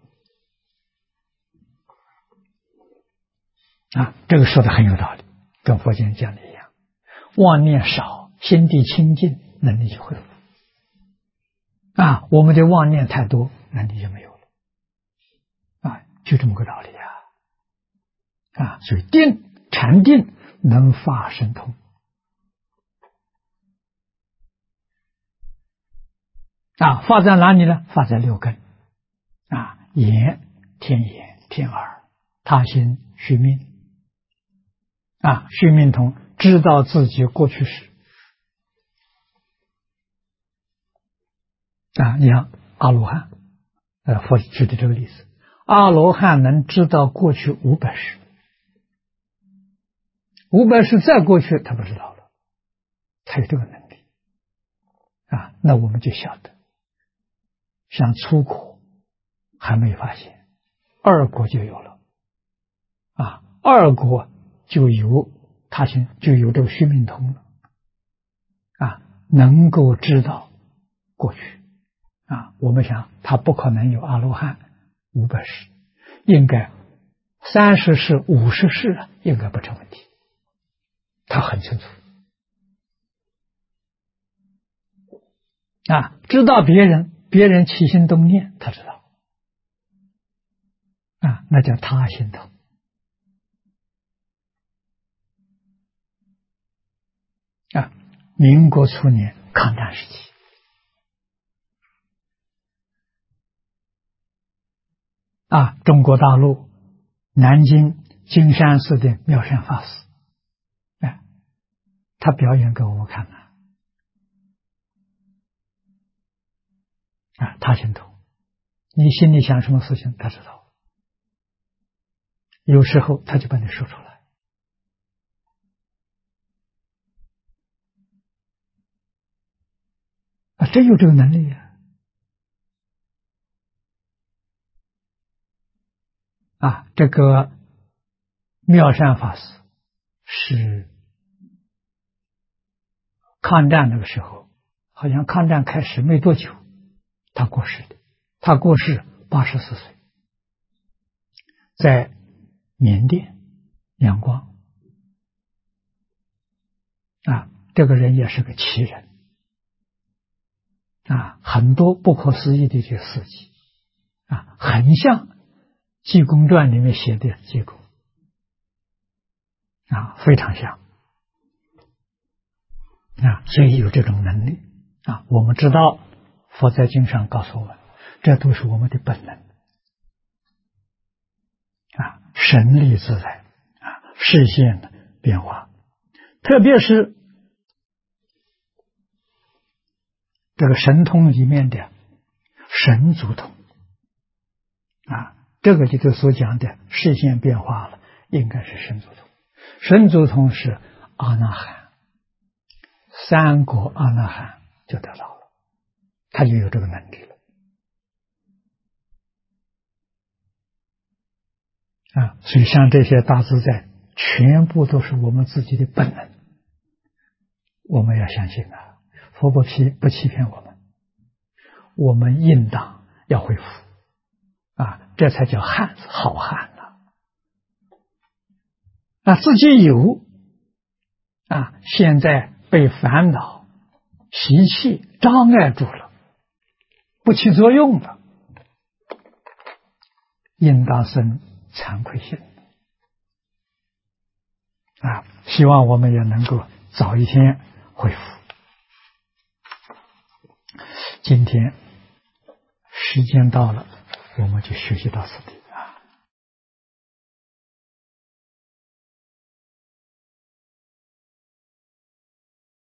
啊，这个说的很有道理，跟佛经讲的一样。妄念少，心地清净，能力就恢复啊。我们的妄念太多，能力就没有了啊，就这么个道理啊。所以禅定能发神通啊，发在哪里呢？发在6根啊，眼、天眼、天耳、他心、虚命啊，虚命通知道自己过去时啊。你看阿罗汉，佛举的这个例子，阿罗汉能知道过去500世，500世再过去他不知道了，他有这个能力啊。那我们就晓得，像初果还没发现，2果就有了啊，2果就有他心，就有这个虚命通了啊，能够知道过去啊。我们想他不可能有阿罗汉500世，应该30世、50世了，应该不成问题。他很清楚啊，知道别人起心动念，他知道啊，那叫他心通啊。民国初年抗战时期啊，中国大陆南京金山寺的妙善法师，他表演给我们看啊，他心通，你心里想什么事情他知道，有时候他就把你说出来啊，真有这个能力啊！这个妙善法师是抗战那个时候，好像抗战开始没多久，他过世的。他过世84岁，在缅甸仰光啊，这个人也是个奇人啊，很多不可思议的这个事迹啊，很像《济公传》里面写的济公啊，非常像啊，所以有这种能力啊。我们知道佛在经上告诉我们，这都是我们的本能啊，神力自在啊，视线的变化，特别是这个神通里面的神足通啊，这个就是所讲的视线变化了，应该是神足通。神足通是阿那含，3果阿那含就得到了，他就有这个能力了啊。所以像这些大自在，全部都是我们自己的本能，我们要相信啊。 佛不欺骗我们，我们应当要恢复这才叫汉子，好汉自己有现在被烦恼习气障碍住了，不起作用了，应当生惭愧心希望我们也能够早一天恢复。今天时间到了，我们就学习到此地。